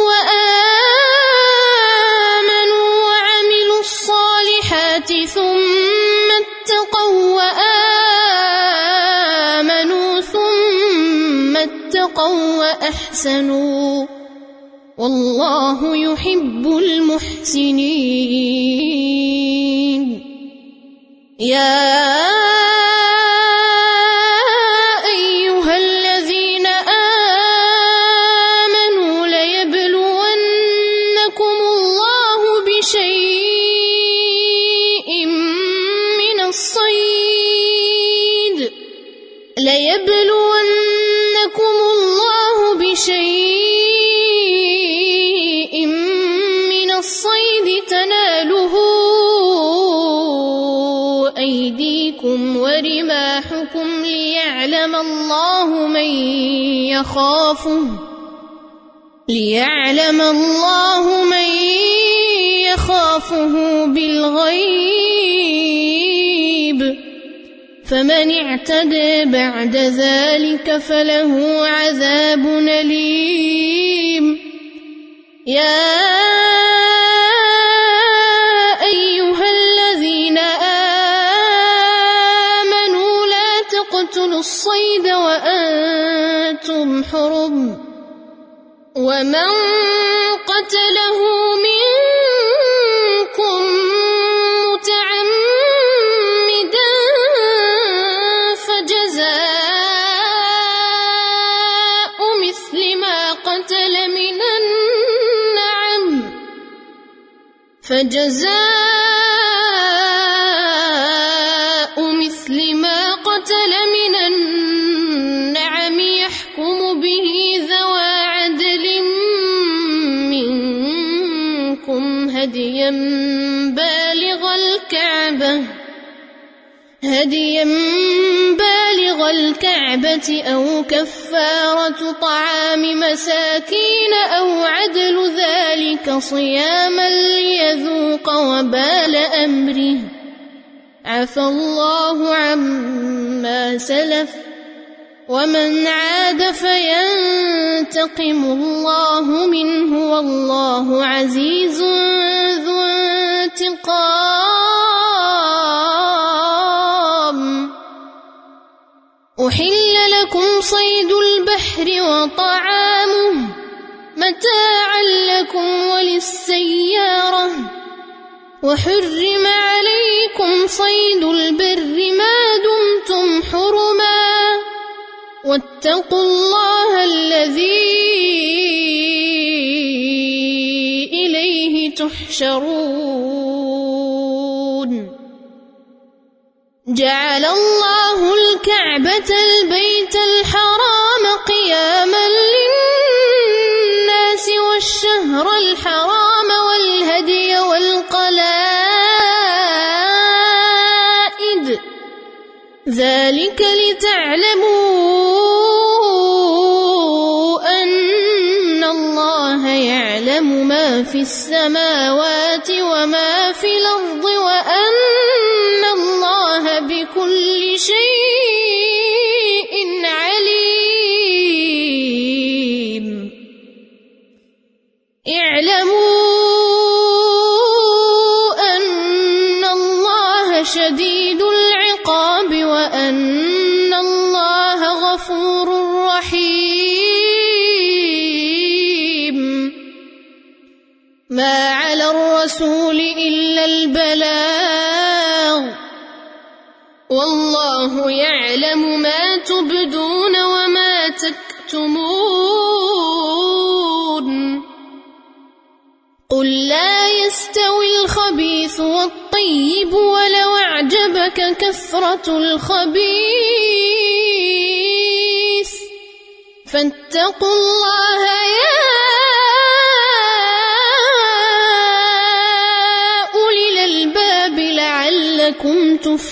وآمنوا وعملوا الصالحات ثم اتقوا وآمنوا ثم اتقوا وأحسنوا، والله يحب المحسنين. يا أيها الذين آمنوا ليبلونكم الله بشيء من الصيد تناله أيديكم ورماحكم ليعلم الله من يخافه بالغيب، فمن اعتدى بعد ذلك فله عذاب أليم. يا أيها الذين آمنوا لا تقتلوا الصيد وأنتم حرم، ومن قتله منكم متعمدا فجزاء مثل ما قتل من النعم يحكم به ذوى عدل منكم هديا بالغ الكعبة أو كفارة طعام مساكين أو عدل ذلك صياما ليذوق وبال أمره عفى الله عما سلف ومن عاد فينتقم الله منه والله عزيز ذو انتقام. أحل لكم صيد البحر وطعامه متاعا لكم وللسيارة وحرم عليكم صيد البر ما دمتم حرما واتقوا الله الذي إليه تحشرون. جعل الله الكعبة البيت الحرام قياما للناس والشهر الحرام والهدي والقلائد ذلك لتعلموا أن الله يعلم ما في السماوات وما في الأرض وأن الله بكل شيء عليم. اعلموا أن الله شديد العقاب وأن الله غفور رحيم. ما على الرسول إلا البلاغ والله يعلم ما تبدون وما تكتمون. قل لا يستوي الخبيث والطيب ولو أعجبك كثرة الخبيث فاتقوا الله يا أولي الألباب لعلكم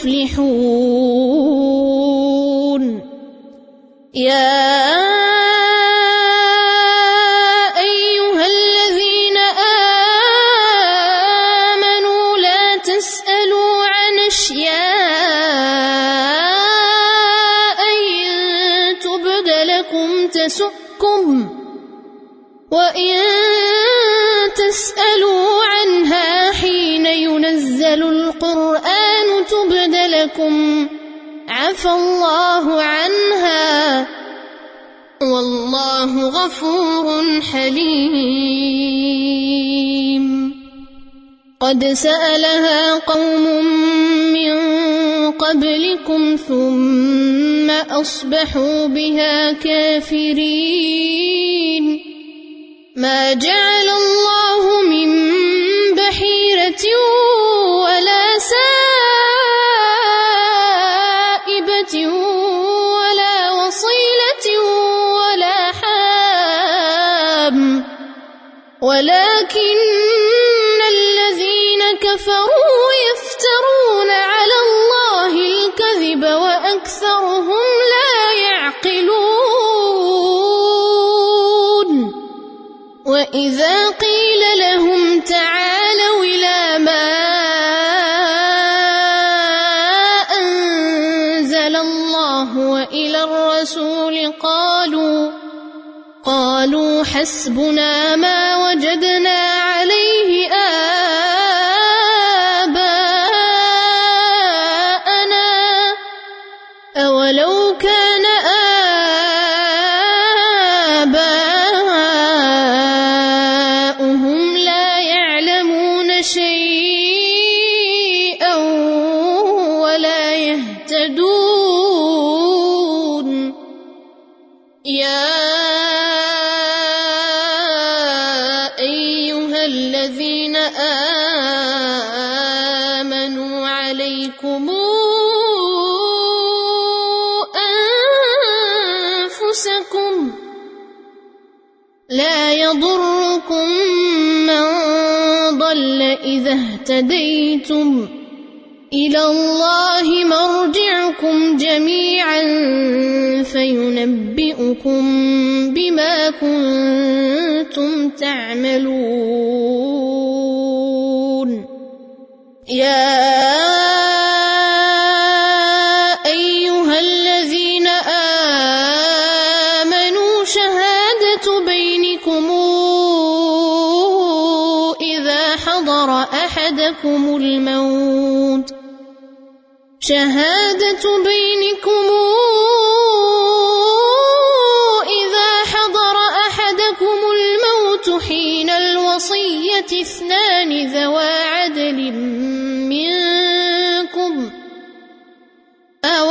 تفلحون. يا أيها الذين آمنوا لا تسألوا عن أشياء إن تبد لكم تسؤكم وإن تسألوا عنها حين ينزل القرآن تبد لكم عفى الله عنها والله غفور حليم. قد سألها قوم من قبلكم ثم أصبحوا بها كافرين. ما جعل الله من بحيرة ولا سائبة ولا وصيلة ولا حام ولكن الذين كفروا يفترون على الله الكذب وأكثرهم لا يعقلون. وإذا قيل لهم تعالوا إلى ما أنزل الله وإلى الرسول قالوا حسبنا ما وجدنا عليه آباءنا أولو كان آباؤهم آمنوا عليكم أنفسكم لا يضركم من ضل إذا اهتديتم إلى الله مرجعكم جميعا فينبئكم بما كنتم تعملون يا أيها الذين آمنوا شهادة بينكم إذا حضر أحدكم الموت حين الوصية 2 ذوى عدل منكم أو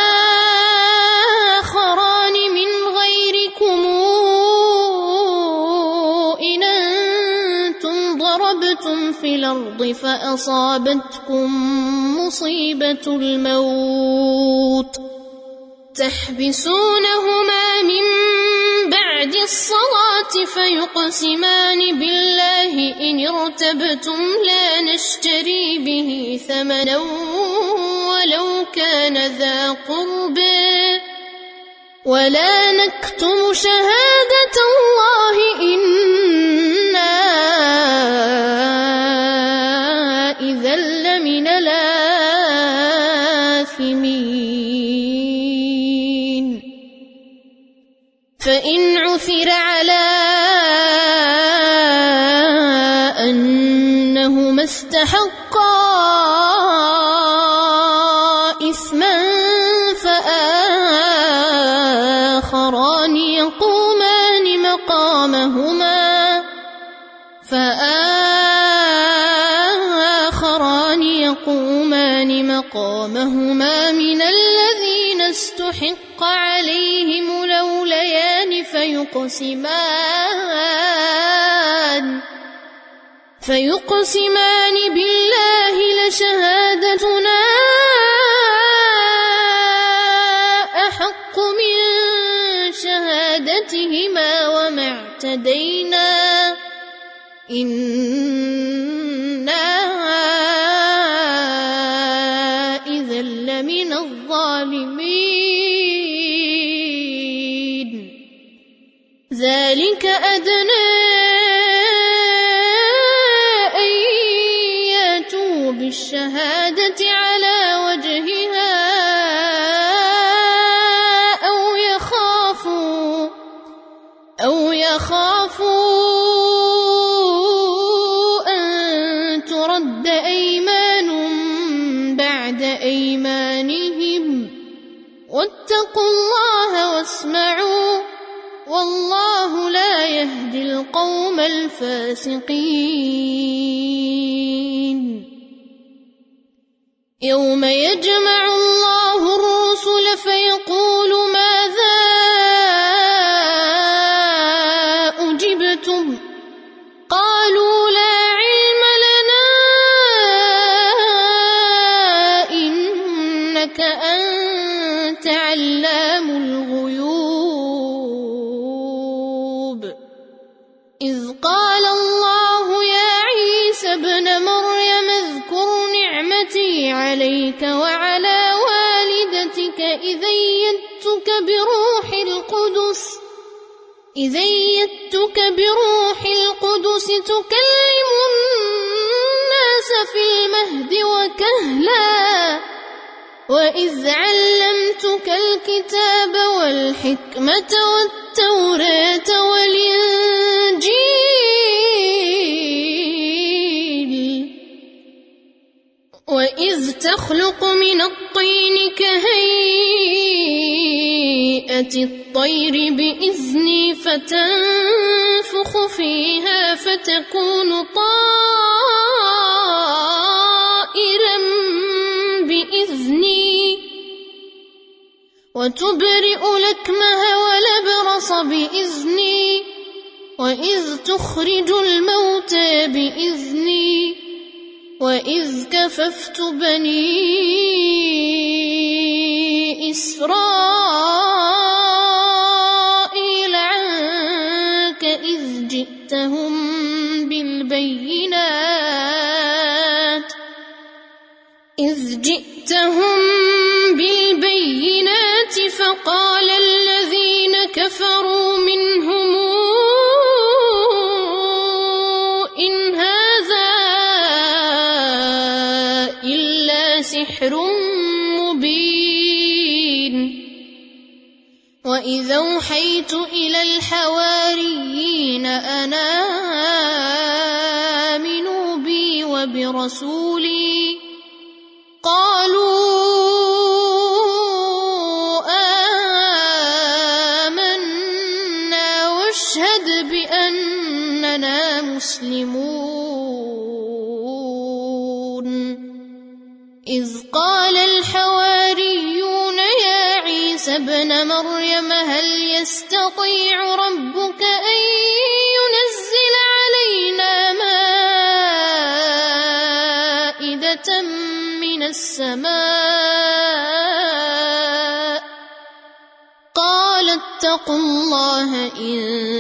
آخران من غيركم إن أنتم ضربتم في الأرض فأصابتكم مصيبة الموت تحبسونهما من بعد الصلاة فيقسمان بالله إن ارتبتم لا نشتري به ثمنا ولو كان ذا قربى ولا نكتم شهادة الله إنا إذا لمن الآثمين فإن عثر على أنهما استحقا إثما فآخران يقومان مقامهما من الذين استحق عليهم الأوليان فيقسمان بالله لشهادتنا أحق من شهادتهما وما اعتدينا إنا إذا لمن الظالمين ذلك أدنى أن يأتوا بالشهادة على وجهها أو يخافوا أن ترد أيمان بعد أيمانهم واتقوا الله واسمعوا والله لا يهدي القوم الفاسقين يوم يجمع الله الرسل فيقول ماذا أجبتم قالوا لا علم لنا إنك أنت علام الغيوب إذ قال الله يا عيسى ابن مريم اذكر نعمتي عليك وعلى والدتك إذ أيدتك بروح القدس تكلم الناس في المهد وكهلا وإذ علمتك الكتاب والحكمة والتوراة والإنجيل وإذ تخلق من الطين كهيئة الطير بإذني فتنفخ فيها فتكون طائرا بإذني وتبرئ الأكمه والأبرص بإذني وإذ تخرج الموتى بإذني وإذ كففت بني إسرائيل عنك إذ جئتهم بالبينات فقال الذين كفروا منهم إن هذا إلا سحر مبين وإذا أوحيت إلى الحواريين أن آمنوا بي وبرسولي قالوا آمنا واشهد بأننا مسلمون إذ قال الحواريون يا عيسى ابن مريم هل يستطيع ربك أن ينزل علينا مائدة من السماء قال اتقوا الله إن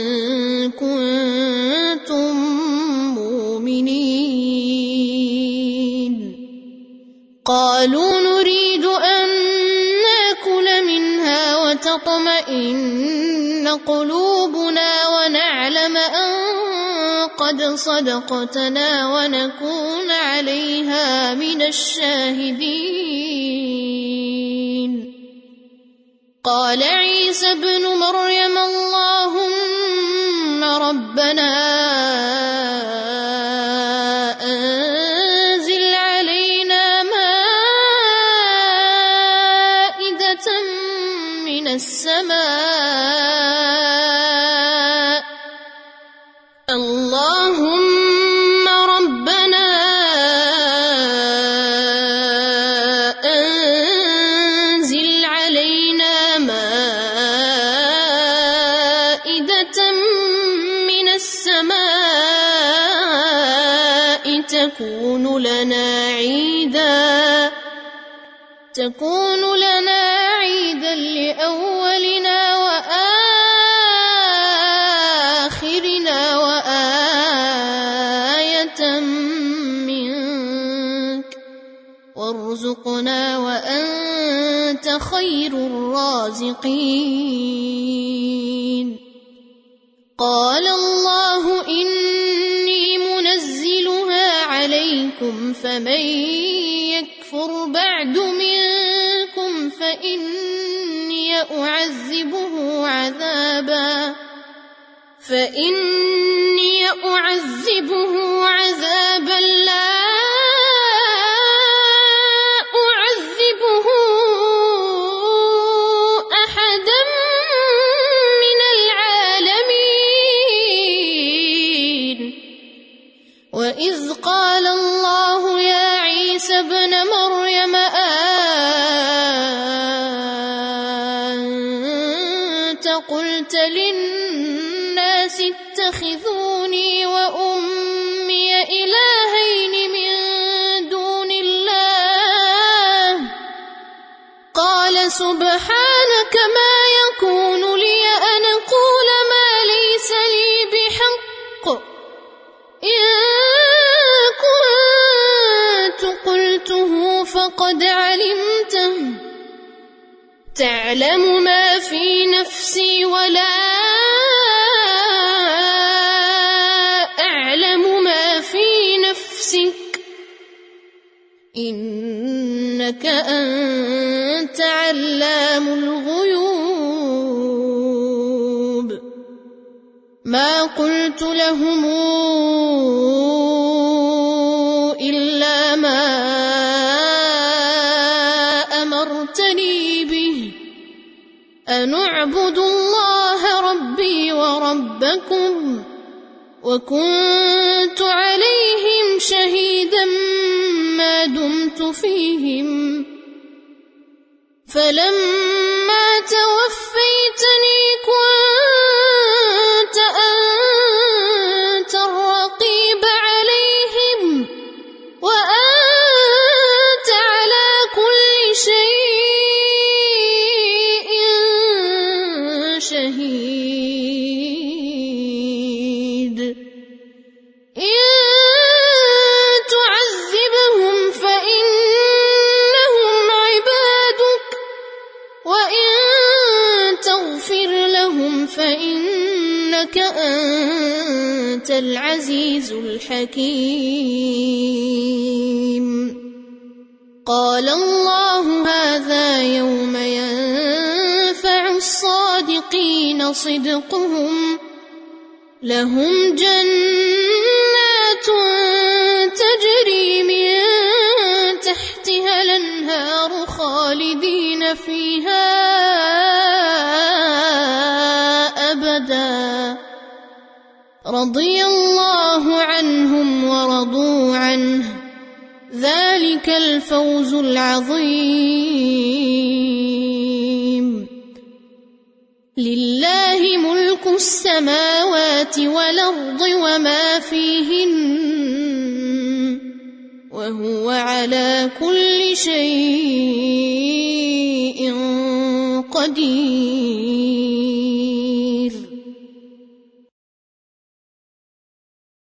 كنتم مؤمنين قالوا نريد أن نأكل منها وتطمئن قلوبنا ونعلم أن قد صدقتنا ونكون عليها من الشاهدين قال عيسى ابن مريم اللهم ربنا أنزل علينا مائدة من السماء اللهم ربنا أنزل علينا مائدة من السماء تكون لنا عيدا لأولنا وآخرنا وآية منك وارزقنا وأنت خير الرازقين قال الله إني منزلها عليكم فمن يكفر بعد منكم فإني أعذبه عذابا لا أعذبه أحدا من العالمين وإذ قال الله يا عيسى ابن مريم أنت قلت للناس اتخذوني وأمي إلهين من دون الله قال سبحانك ما يكون لي أن أقول ما ليس لي بحق إن كنت قلته فقد علمته تعلم ما في نفسي ولا أعلم ما في نفسك إنك أنت علام الغيوب ما قلت لهم إلا ما أمرتني به أن اعبدوا الله ربي وربكم وكنت عليهم شهيدا ما دمت فيهم فلما توفيتني كنت أنت العزيز الحكيم. قال الله هذا يوم ينفع الصادقين صدقهم، لهم جنات تجري من تحتها الأنهار خالدين فيها أبدا، رضي الله عنهم ورضوا عنه، ذلك الفوز العظيم. لله ملك السماوات والأرض وما فيهن، وهو على كل شيء قدير.